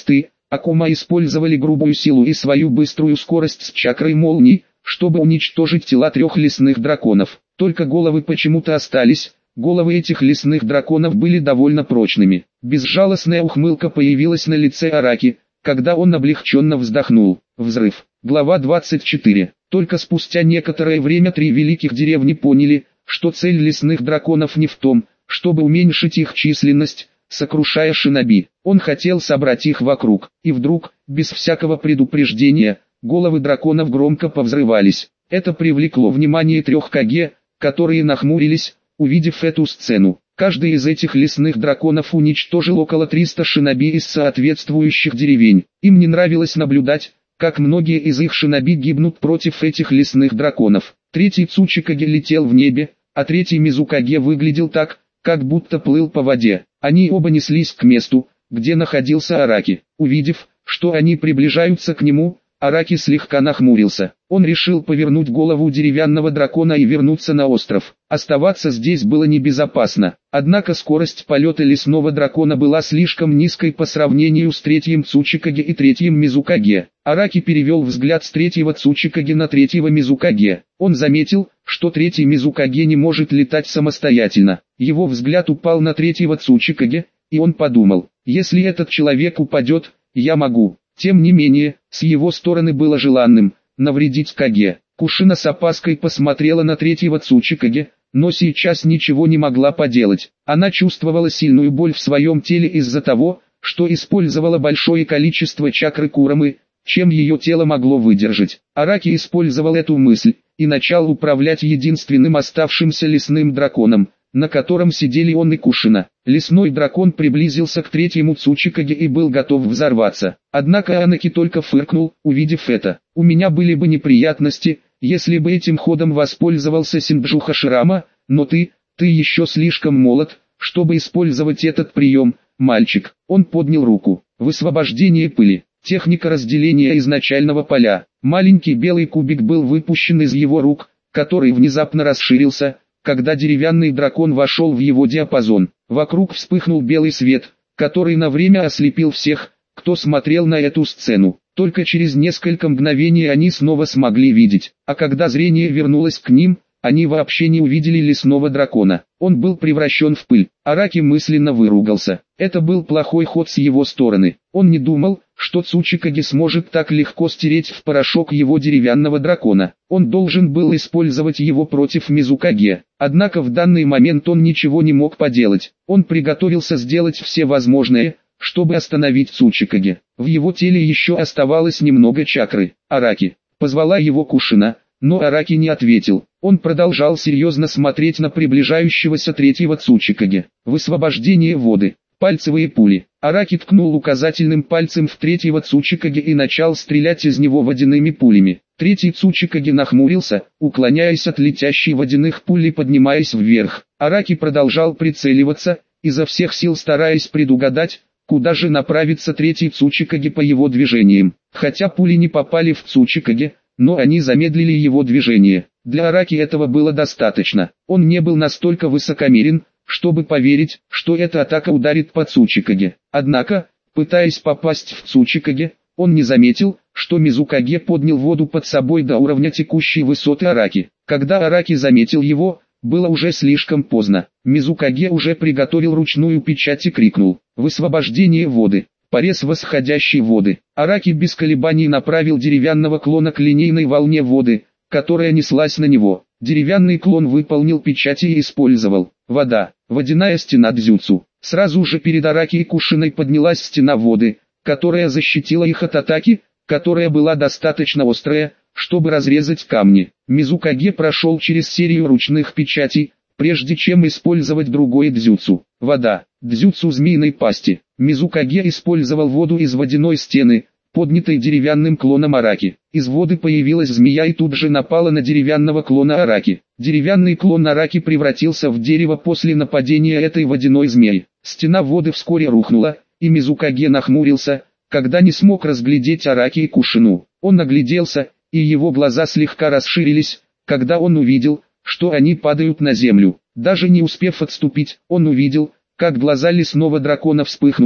Акума использовали грубую силу и свою быструю скорость с чакрой молний, чтобы уничтожить тела 3 лесных драконов. Только головы почему-то остались. Головы этих лесных драконов были довольно прочными. Безжалостная ухмылка появилась на лице Араки, когда он облегченно вздохнул. Взрыв. Глава 24. Только спустя некоторое время 3 великих деревни поняли, что цель лесных драконов не в том, чтобы уменьшить их численность, сокрушая шиноби. Он хотел собрать их вокруг, и вдруг, без всякого предупреждения, головы драконов громко повзрывались. Это привлекло внимание 3 Каге, которые нахмурились, увидев эту сцену. Каждый из этих лесных драконов уничтожил около 300 шиноби из соответствующих деревень. Им не нравилось наблюдать, как многие из их шиноби гибнут против этих лесных драконов. 3-й Цучикаге летел в небе, а 3-й Мизукаге выглядел так, как будто плыл по воде. Они оба неслись к месту, где находился Араки. Увидев, что они приближаются к нему, Араки слегка нахмурился. Он решил повернуть голову деревянного дракона и вернуться на остров. Оставаться здесь было небезопасно. Однако скорость полета лесного дракона была слишком низкой по сравнению с 3-м Цучикаге и 3-м Мизукаге. Араки перевел взгляд с 3-го Цучикаге на 3-го Мизукаге. Он заметил, что 3-й Мизукаге не может летать самостоятельно. Его взгляд упал на 3-го Цучикаге, и он подумал: если этот человек упадет, я могу. Тем не менее, с его стороны было желанным навредить Каге. Кушина с опаской посмотрела на 3-го Цучикаге, но сейчас ничего не могла поделать. Она чувствовала сильную боль в своем теле из-за того, что использовала большое количество чакры Курамы, чем ее тело могло выдержать. Араки использовал эту мысль и начал управлять единственным оставшимся лесным драконом, на котором сидели он и Кушина. Лесной дракон приблизился к 3-му Цучикаге и был готов взорваться. Однако Анаки только фыркнул, увидев это. «У меня были бы неприятности, если бы этим ходом воспользовался Синджу Хаширама, но ты еще слишком молод, чтобы использовать этот прием, мальчик». Он поднял руку. Высвобождение пыли. Техника разделения изначального поля. Маленький белый кубик был выпущен из его рук, который внезапно расширился, когда деревянный дракон вошел в его диапазон. Вокруг вспыхнул белый свет, который на время ослепил всех, кто смотрел на эту сцену. Только через несколько мгновений они снова смогли видеть, а когда зрение вернулось к ним, они вообще не увидели лесного дракона. Он был превращен в пыль. Араки мысленно выругался. Это был плохой ход с его стороны. Он не думал, что Цучикаге сможет так легко стереть в порошок его деревянного дракона. Он должен был использовать его против Мизукаге. Однако в данный момент он ничего не мог поделать. Он приготовился сделать все возможное, чтобы остановить Цучикаге. В его теле еще оставалось немного чакры. Араки. Позвала его Кушина, но Араки не ответил. Он продолжал серьезно смотреть на приближающегося 3-го Цучикаге. Высвобождение воды. Пальцевые пули. Араки ткнул указательным пальцем в 3-го Цучикаге и начал стрелять из него водяными пулями. 3-й Цучикаге нахмурился, уклоняясь от летящей водяных пуль и поднимаясь вверх. Араки продолжал прицеливаться, изо всех сил стараясь предугадать, куда же направится 3-й Цучикаге по его движениям. Хотя пули не попали в Цучикаге, но они замедлили его движение. Для Араки этого было достаточно. Он не был настолько высокомерен, чтобы поверить, что эта атака ударит по Цучикаге. Однако, пытаясь попасть в Цучикаге, он не заметил, что Мизукаге поднял воду под собой до уровня текущей высоты Араки. Когда Араки заметил его, было уже слишком поздно. Мизукаге уже приготовил ручную печать и крикнул: «Высвобождение воды! Порез восходящей воды!» Араки без колебаний направил деревянного клона к линейной волне воды, которая неслась на него. Деревянный клон выполнил печати и использовал вода, водяная стена дзюцу. Сразу же перед Араки и Кушиной поднялась стена воды, которая защитила их от атаки, которая была достаточно острая, чтобы разрезать камни. Мизукаге прошел через серию ручных печатей, прежде чем использовать другое дзюцу. Вода, дзюцу змеиной пасти. Мизукаге использовал воду из водяной стены, поднятой деревянным клоном Араки. Из воды появилась змея и тут же напала на деревянного клона Араки. Деревянный клон Араки превратился в дерево после нападения этой водяной змеи. Стена воды вскоре рухнула, и Мизукаге нахмурился, когда не смог разглядеть Араки и Кушину. Он огляделся, и его глаза слегка расширились, когда он увидел, что они падают на землю. Даже не успев отступить, он увидел, как глаза лесного дракона вспыхнули,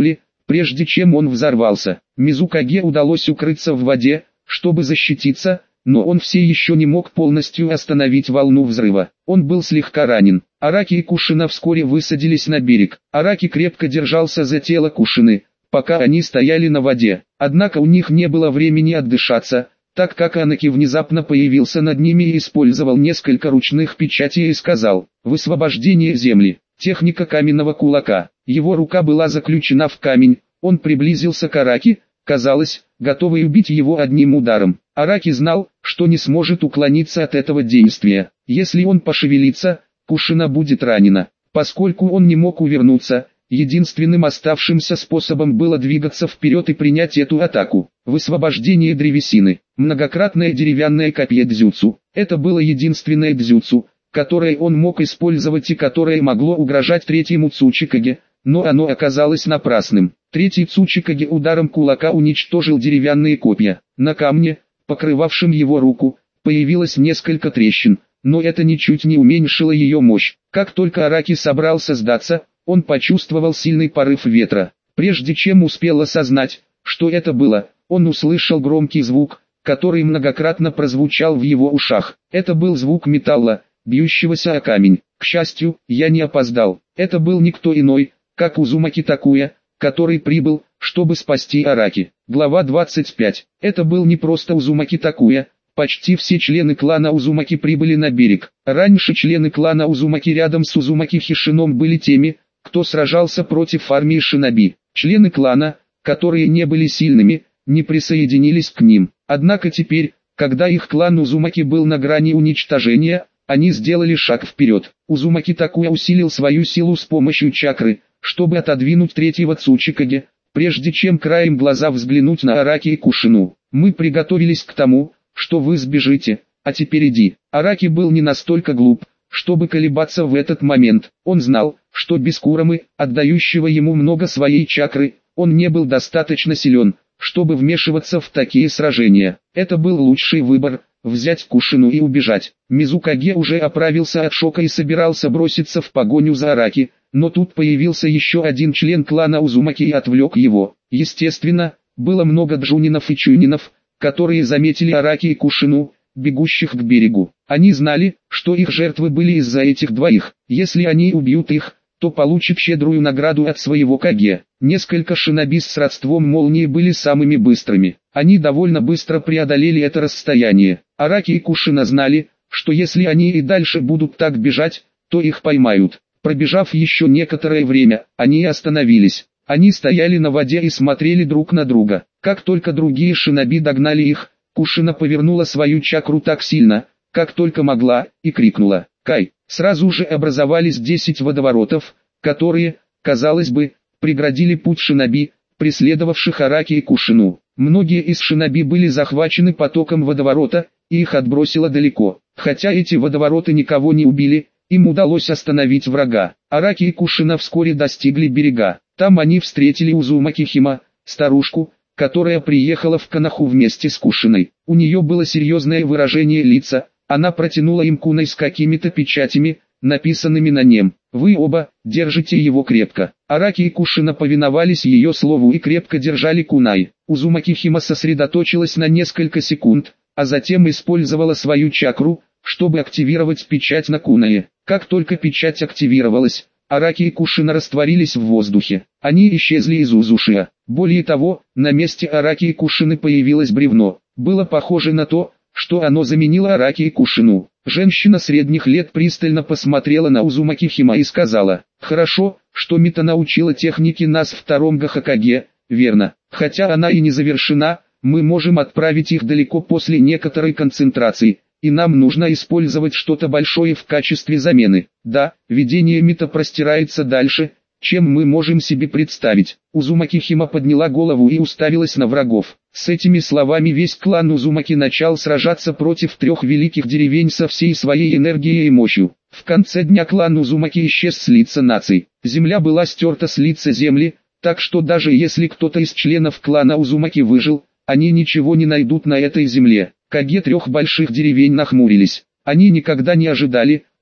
прежде чем он взорвался. Мизукаге удалось укрыться в воде, чтобы защититься, но он все еще не мог полностью остановить волну взрыва. Он был слегка ранен. Араки и Кушина вскоре высадились на берег. Араки крепко держался за тело Кушины, пока они стояли на воде. Однако у них не было времени отдышаться, так как Анаки внезапно появился над ними и использовал несколько ручных печатей и сказал: «Высвобождение земли». Техника каменного кулака. Его рука была заключена в камень, он приблизился к Араки, казалось, готовый убить его одним ударом. Араки знал, что не сможет уклониться от этого действия. Если он пошевелится, Кушина будет ранена. Поскольку он не мог увернуться, единственным оставшимся способом было двигаться вперед и принять эту атаку. Высвобождение древесины. Многократное деревянное копье дзюцу. Это было единственное дзюцу, которое он мог использовать и которое могло угрожать третьему Цучикаге, но оно оказалось напрасным. Третий Цучикаге ударом кулака уничтожил деревянные копья. На камне, покрывавшем его руку, появилось несколько трещин, но это ничуть не уменьшило ее мощь. Как только Араки собрался сдаться, он почувствовал сильный порыв ветра. Прежде чем успел осознать, что это было, он услышал громкий звук, который многократно прозвучал в его ушах. Это был звук металла, бьющегося о камень. К счастью, я не опоздал. Это был никто иной, как Узумаки Такуя, который прибыл, чтобы спасти Араки. Глава 25. Это был не просто Узумаки Такуя. Почти все члены клана Узумаки прибыли на берег. Раньше члены клана Узумаки рядом с Узумаки Хишином были теми, кто сражался против армии шиноби. Члены клана, которые не были сильными, не присоединились к ним. Однако теперь, когда их клан Узумаки был на грани уничтожения, они сделали шаг вперед. Узумаки Такуя усилил свою силу с помощью чакры, чтобы отодвинуть третьего Цучикаге, прежде чем краем глаза взглянуть на Араки и Кушину. «Мы приготовились к тому, что вы сбежите, а теперь иди». Араки был не настолько глуп, чтобы колебаться в этот момент. Он знал, что без Курамы, отдающего ему много своей чакры, он не был достаточно силен, чтобы вмешиваться в такие сражения. Это был лучший выбор – взять Кушину и убежать. Мизукаге уже оправился от шока и собирался броситься в погоню за Араки, но тут появился еще один член клана Узумаки и отвлек его. Естественно, было много джунинов и чуйнинов, которые заметили Араки и Кушину, бегущих к берегу. Они знали, что их жертвы были из-за этих двоих. Если они убьют их, то получат щедрую награду от своего Каге. Несколько шиноби с родством молнии были самыми быстрыми. Они довольно быстро преодолели это расстояние. Араки и Кушина знали, что если они и дальше будут так бежать, то их поймают. Пробежав еще некоторое время, они остановились. Они стояли на воде и смотрели друг на друга. Как только другие шиноби догнали их, Кушина повернула свою чакру так сильно, как только могла, и крикнула «Кай!». Сразу же образовались 10 водоворотов, которые, казалось бы, преградили путь шиноби, преследовавших Араки и Кушину. Многие из шиноби были захвачены потоком водоворота, и их отбросило далеко. Хотя эти водовороты никого не убили, им удалось остановить врага. Араки и Кушина вскоре достигли берега. Там они встретили Узумаки Хима, старушку, которая приехала в Канаху вместе с Кушиной. У нее было серьезное выражение лица, она протянула им кунай с какими-то печатями, написанными на нем. «Вы оба, держите его крепко». Араки и Кушина повиновались ее слову и крепко держали кунай. Узумаки Хима сосредоточилась на несколько секунд, а затем использовала свою чакру, чтобы активировать печать на кунае. Как только печать активировалась, Араки и Кушина растворились в воздухе. Они исчезли из Узушия. Более того, на месте Араки и Кушины появилось бревно. Было похоже на то, что оно заменило Араки и Кушину. Женщина средних лет пристально посмотрела на Узумаки Хима и сказала: «Хорошо, что Мита научила технике нас в втором Гахакаге, верно? Хотя она и не завершена, мы можем отправить их далеко после некоторой концентрации, и нам нужно использовать что-то большое в качестве замены. Да, видение Мита простирается дальше, чем мы можем себе представить». Узумаки Хима подняла голову и уставилась на врагов. С этими словами весь клан Узумаки начал сражаться против 3 великих деревень со всей своей энергией и мощью. В конце дня клан Узумаки исчез с лица наций. Земля была стерта с лица земли, так что даже если кто-то из членов клана Узумаки выжил, они ничего не найдут на этой земле. Каге 3 больших деревень нахмурились. Они никогда не ожидали,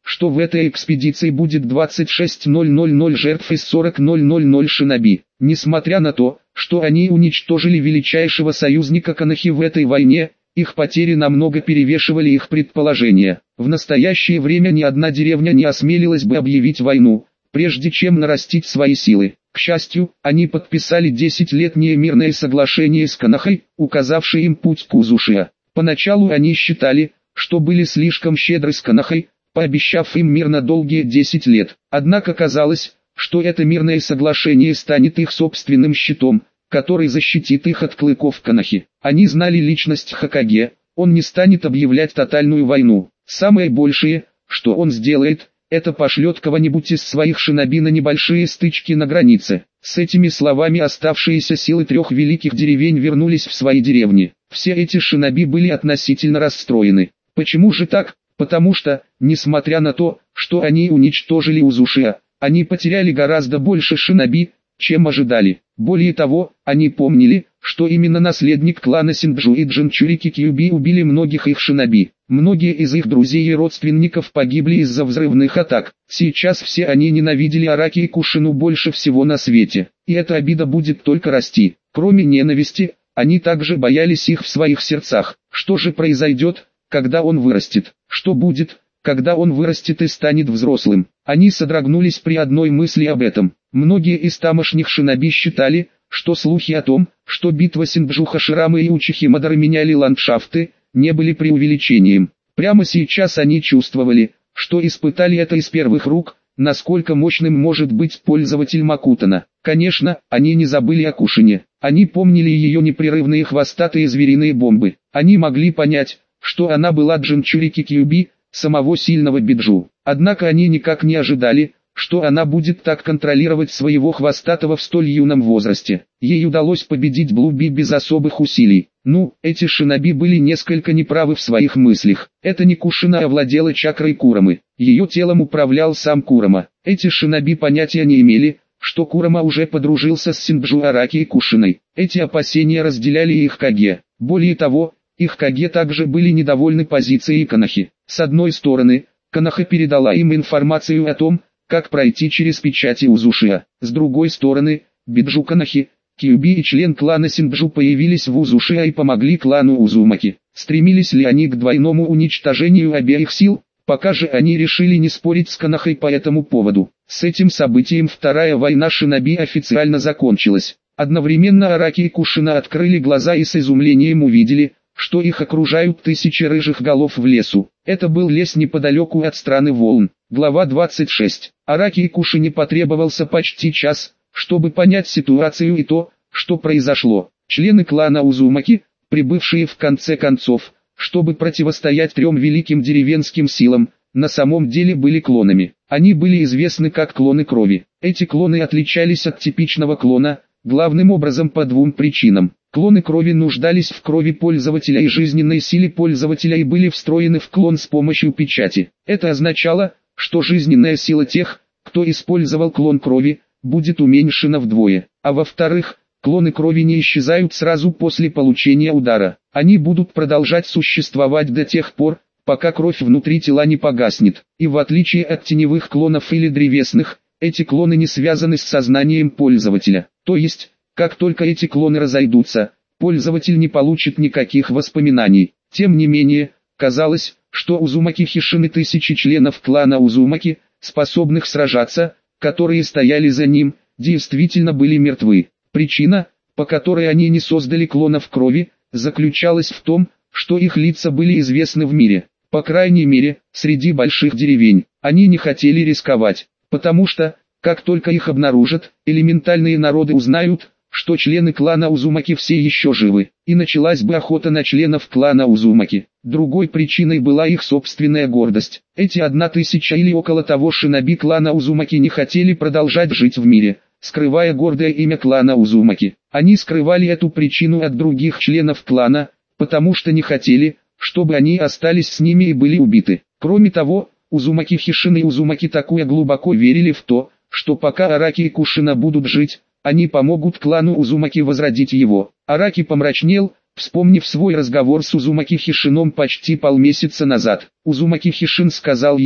что в этой экспедиции будет 26,000 жертв из 40,000 шиноби. Несмотря на то, что они уничтожили величайшего союзника Канахи в этой войне, их потери намного перевешивали их предположения. В настоящее время ни одна деревня не осмелилась бы объявить войну, прежде чем нарастить свои силы. К счастью, они подписали 10-летнее мирное соглашение с Канахой, указавшее им путь к Узушия. Поначалу они считали, что были слишком щедры с Канахой, пообещав им мир на долгие 10 лет. Однако казалось, что это мирное соглашение станет их собственным щитом, который защитит их от клыков Канахи. Они знали личность Хокаге, он не станет объявлять тотальную войну. Самое большее, что он сделает, это пошлет кого-нибудь из своих шиноби на небольшие стычки на границе. С этими словами оставшиеся силы 3 великих деревень вернулись в свои деревни. Все эти шиноби были относительно расстроены. Почему же так? Потому что, несмотря на то, что они уничтожили Узушия, они потеряли гораздо больше шиноби, чем ожидали. Более того, они помнили, что именно наследник клана Синджу и Джинчурики Кьюби убили многих их шиноби. Многие из их друзей и родственников погибли из-за взрывных атак. Сейчас все они ненавидели Араки и Кушину больше всего на свете. И эта обида будет только расти. Кроме ненависти, они также боялись их в своих сердцах. Что же произойдет, когда он вырастет? Что будет, когда он вырастет и станет взрослым? Они содрогнулись при одной мысли об этом. Многие из тамошних шиноби считали, что слухи о том, что битва Синджу Хаширамы и Учихи Мадары меняли ландшафты, не были преувеличением. Прямо сейчас они чувствовали, что испытали это из первых рук, насколько мощным может быть пользователь Макутана. Конечно, они не забыли о Кушине. Они помнили ее непрерывные хвостатые звериные бомбы. Они могли понять, что она была Джинчурики Кьюби, самого сильного Биджу. Однако они никак не ожидали, что она будет так контролировать своего хвостатого в столь юном возрасте. Ей удалось победить Блуби без особых усилий. Эти шиноби были несколько неправы в своих мыслях. Это не Кушина овладела чакрой Курамы. Ее телом управлял сам Курама. Эти шиноби понятия не имели, что Курама уже подружился с Синджу Араки и Кушиной. Эти опасения разделяли их Каге. Более того, их Каге также были недовольны позицией Канахи. С одной стороны, Канаха передала им информацию о том, как пройти через печати Узушия. С другой стороны, Биджу Канахи, Кьюби и член клана Синджу появились в Узушия и помогли клану Узумаки. Стремились ли они к двойному уничтожению обеих сил? Пока же они решили не спорить с Канахой по этому поводу. С этим событием Вторая война шиноби официально закончилась. Одновременно Араки и Кушина открыли глаза и с изумлением увидели, что их окружают тысячи рыжих голов в лесу. Это был лес неподалеку от страны волн. Глава 26. Араки и Кушине потребовался почти час, чтобы понять ситуацию и то, что произошло. Члены клана Узумаки, прибывшие в конце концов, чтобы противостоять 3 великим деревенским силам, на самом деле были клонами. Они были известны как клоны крови. Эти клоны отличались от типичного клона, главным образом по 2 причинам. Клоны крови нуждались в крови пользователя и жизненной силе пользователя и были встроены в клон с помощью печати. Это означало, что жизненная сила тех, кто использовал клон крови, будет уменьшена вдвое. А во-вторых, клоны крови не исчезают сразу после получения удара. Они будут продолжать существовать до тех пор, пока кровь внутри тела не погаснет. И в отличие от теневых клонов или древесных, эти клоны не связаны с сознанием пользователя. То есть, как только эти клоны разойдутся, пользователь не получит никаких воспоминаний. Тем не менее, казалось, что Узумаки Хишины тысячи членов клана Узумаки, способных сражаться, которые стояли за ним, действительно были мертвы. Причина, по которой они не создали клонов крови, заключалась в том, что их лица были известны в мире. По крайней мере, среди больших деревень. Они не хотели рисковать, потому что, как только их обнаружат, элементальные народы узнают, что члены клана Узумаки все еще живы, и началась бы охота на членов клана Узумаки. Другой причиной была их собственная гордость. Эти 1000 или около того шиноби клана Узумаки не хотели продолжать жить в мире, скрывая гордое имя клана Узумаки. Они скрывали эту причину от других членов клана, потому что не хотели, чтобы они остались с ними и были убиты. Кроме того, Узумаки Хишины и Узумаки Такуя глубоко верили в то, что пока Араки и Кушина будут жить, они помогут клану Узумаки возродить его. Араки помрачнел, вспомнив свой разговор с Узумаки Хишином почти полмесяца назад. Узумаки Хишин сказал ему,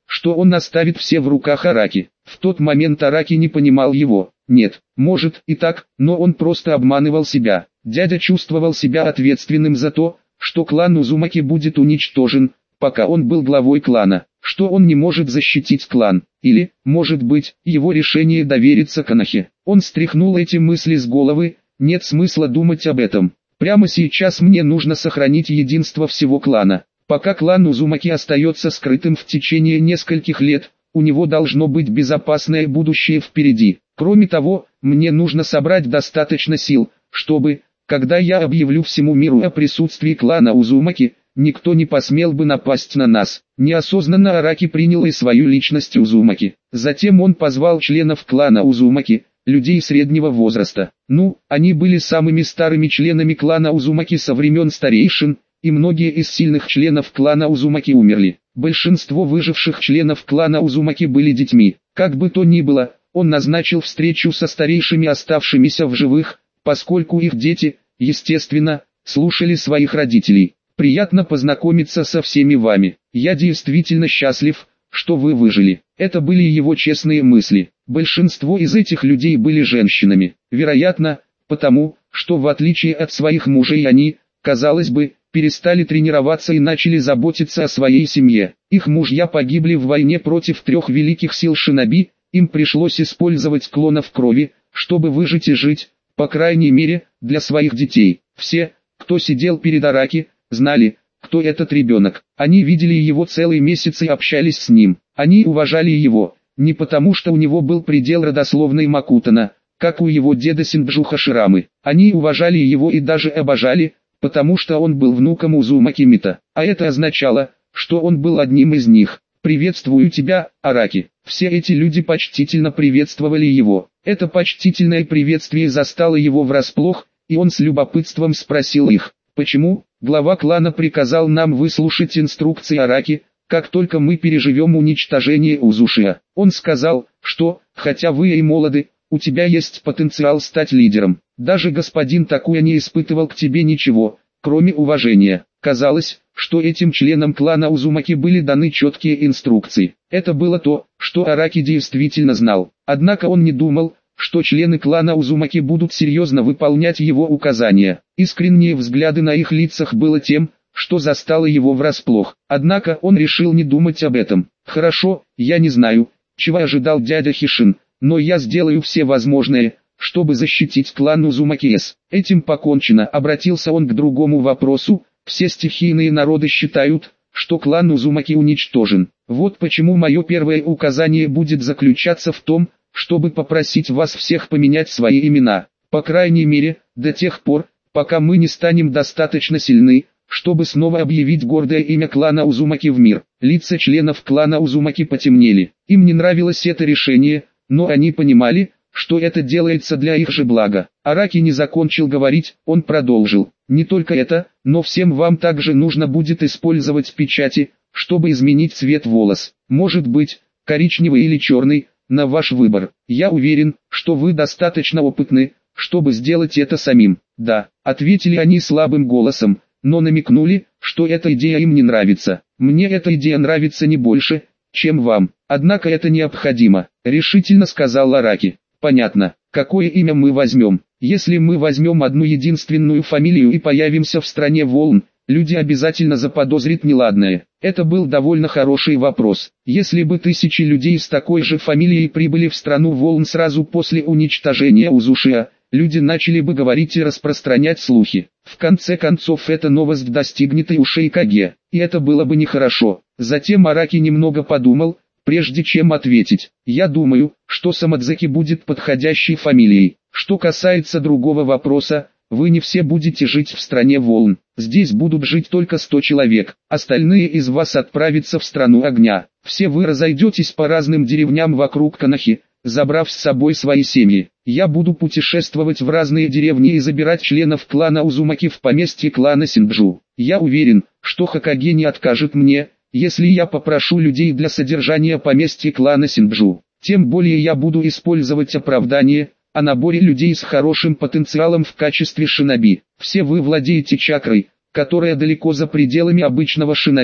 что он оставит все в руках Араки. В тот момент Араки не понимал его. Нет, может и так, но он просто обманывал себя. Дядя чувствовал себя ответственным за то, что клан Узумаки будет уничтожен, пока он был главой клана, что он не может защитить клан, или, может быть, его решение довериться Конохе. Он стряхнул эти мысли с головы, нет смысла думать об этом. Прямо сейчас мне нужно сохранить единство всего клана. Пока клан Узумаки остается скрытым в течение нескольких лет, у него должно быть безопасное будущее впереди. Кроме того, мне нужно собрать достаточно сил, чтобы, когда я объявлю всему миру о присутствии клана Узумаки, никто не посмел бы напасть на нас. Неосознанно Араки принял и свою личность Узумаки. Затем он позвал членов клана Узумаки, людей среднего возраста. Они были самыми старыми членами клана Узумаки со времен старейшин, и многие из сильных членов клана Узумаки умерли. Большинство выживших членов клана Узумаки были детьми. Как бы то ни было, он назначил встречу со старейшими оставшимися в живых, поскольку их дети, естественно, слушали своих родителей. Приятно познакомиться со всеми вами. Я действительно счастлив, что вы выжили. Это были его честные мысли. Большинство из этих людей были женщинами. Вероятно, потому, что в отличие от своих мужей они, казалось бы, перестали тренироваться и начали заботиться о своей семье. Их мужья погибли в войне против 3 великих сил шиноби, им пришлось использовать клонов крови, чтобы выжить и жить, по крайней мере, для своих детей. Все, кто сидел перед Араки, знали, кто этот ребенок. Они видели его целый месяц и общались с ним. Они уважали его, не потому что у него был предел родословной Макутана, как у его деда Синджу Хаширамы. Они уважали его и даже обожали, потому что он был внуком Узумаки Мита. А это означало, что он был одним из них. «Приветствую тебя, Араки». Все эти люди почтительно приветствовали его. Это почтительное приветствие застало его врасплох, и он с любопытством спросил их, почему. Глава клана приказал нам выслушать инструкции Араки, как только мы переживем уничтожение Узушия. Он сказал, что, хотя вы и молоды, у тебя есть потенциал стать лидером. Даже господин Такуя не испытывал к тебе ничего, кроме уважения. Казалось, что этим членам клана Узумаки были даны четкие инструкции. Это было то, что Араки действительно знал. Однако он не думал, что члены клана Узумаки будут серьезно выполнять его указания. Искренние взгляды на их лицах было тем, что застало его врасплох. Однако он решил не думать об этом. «Хорошо, я не знаю, чего ожидал дядя Хишин, но я сделаю все возможное, чтобы защитить клан Узумаки-с». Этим покончено. Обратился он к другому вопросу. Все стихийные народы считают, что клан Узумаки уничтожен. Вот почему мое первое указание будет заключаться в том, чтобы попросить вас всех поменять свои имена. По крайней мере, до тех пор, пока мы не станем достаточно сильны, чтобы снова объявить гордое имя клана Узумаки в мир. Лица членов клана Узумаки потемнели. Им не нравилось это решение, но они понимали, что это делается для их же блага. Араки не закончил говорить, он продолжил. Не только это, но всем вам также нужно будет использовать печати, чтобы изменить цвет волос. Может быть, коричневый или черный, на ваш выбор. Я уверен, что вы достаточно опытны, чтобы сделать это самим. Да, ответили они слабым голосом, но намекнули, что эта идея им не нравится. Мне эта идея нравится не больше, чем вам. Однако это необходимо, решительно сказал Араки. Понятно, какое имя мы возьмем. Если мы возьмем одну единственную фамилию и появимся в стране волн, люди обязательно заподозрят неладное. Это был довольно хороший вопрос. Если бы тысячи людей с такой же фамилией прибыли в страну волн сразу после уничтожения Узушия, люди начали бы говорить и распространять слухи. В конце концов эта новость достигнет и ушей Каге, и это было бы нехорошо. Затем Араки немного подумал, прежде чем ответить. Я думаю, что Самадзаки будет подходящей фамилией. Что касается другого вопроса, вы не все будете жить в стране волн. Здесь будут жить только 100 человек. Остальные из вас отправятся в страну огня. Все вы разойдетесь по разным деревням вокруг Конохи, забрав с собой свои семьи. Я буду путешествовать в разные деревни и забирать членов клана Узумаки в поместье клана Синджу. Я уверен, что Хокаге не откажет мне, если я попрошу людей для содержания поместья клана Синджу. Тем более я буду использовать оправдание о наборе людей с хорошим потенциалом в качестве шиноби. Все вы владеете чакрой, которая далеко за пределами обычного шиноби,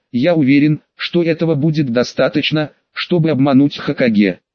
Я уверен, что этого будет достаточно, чтобы обмануть Хокаге.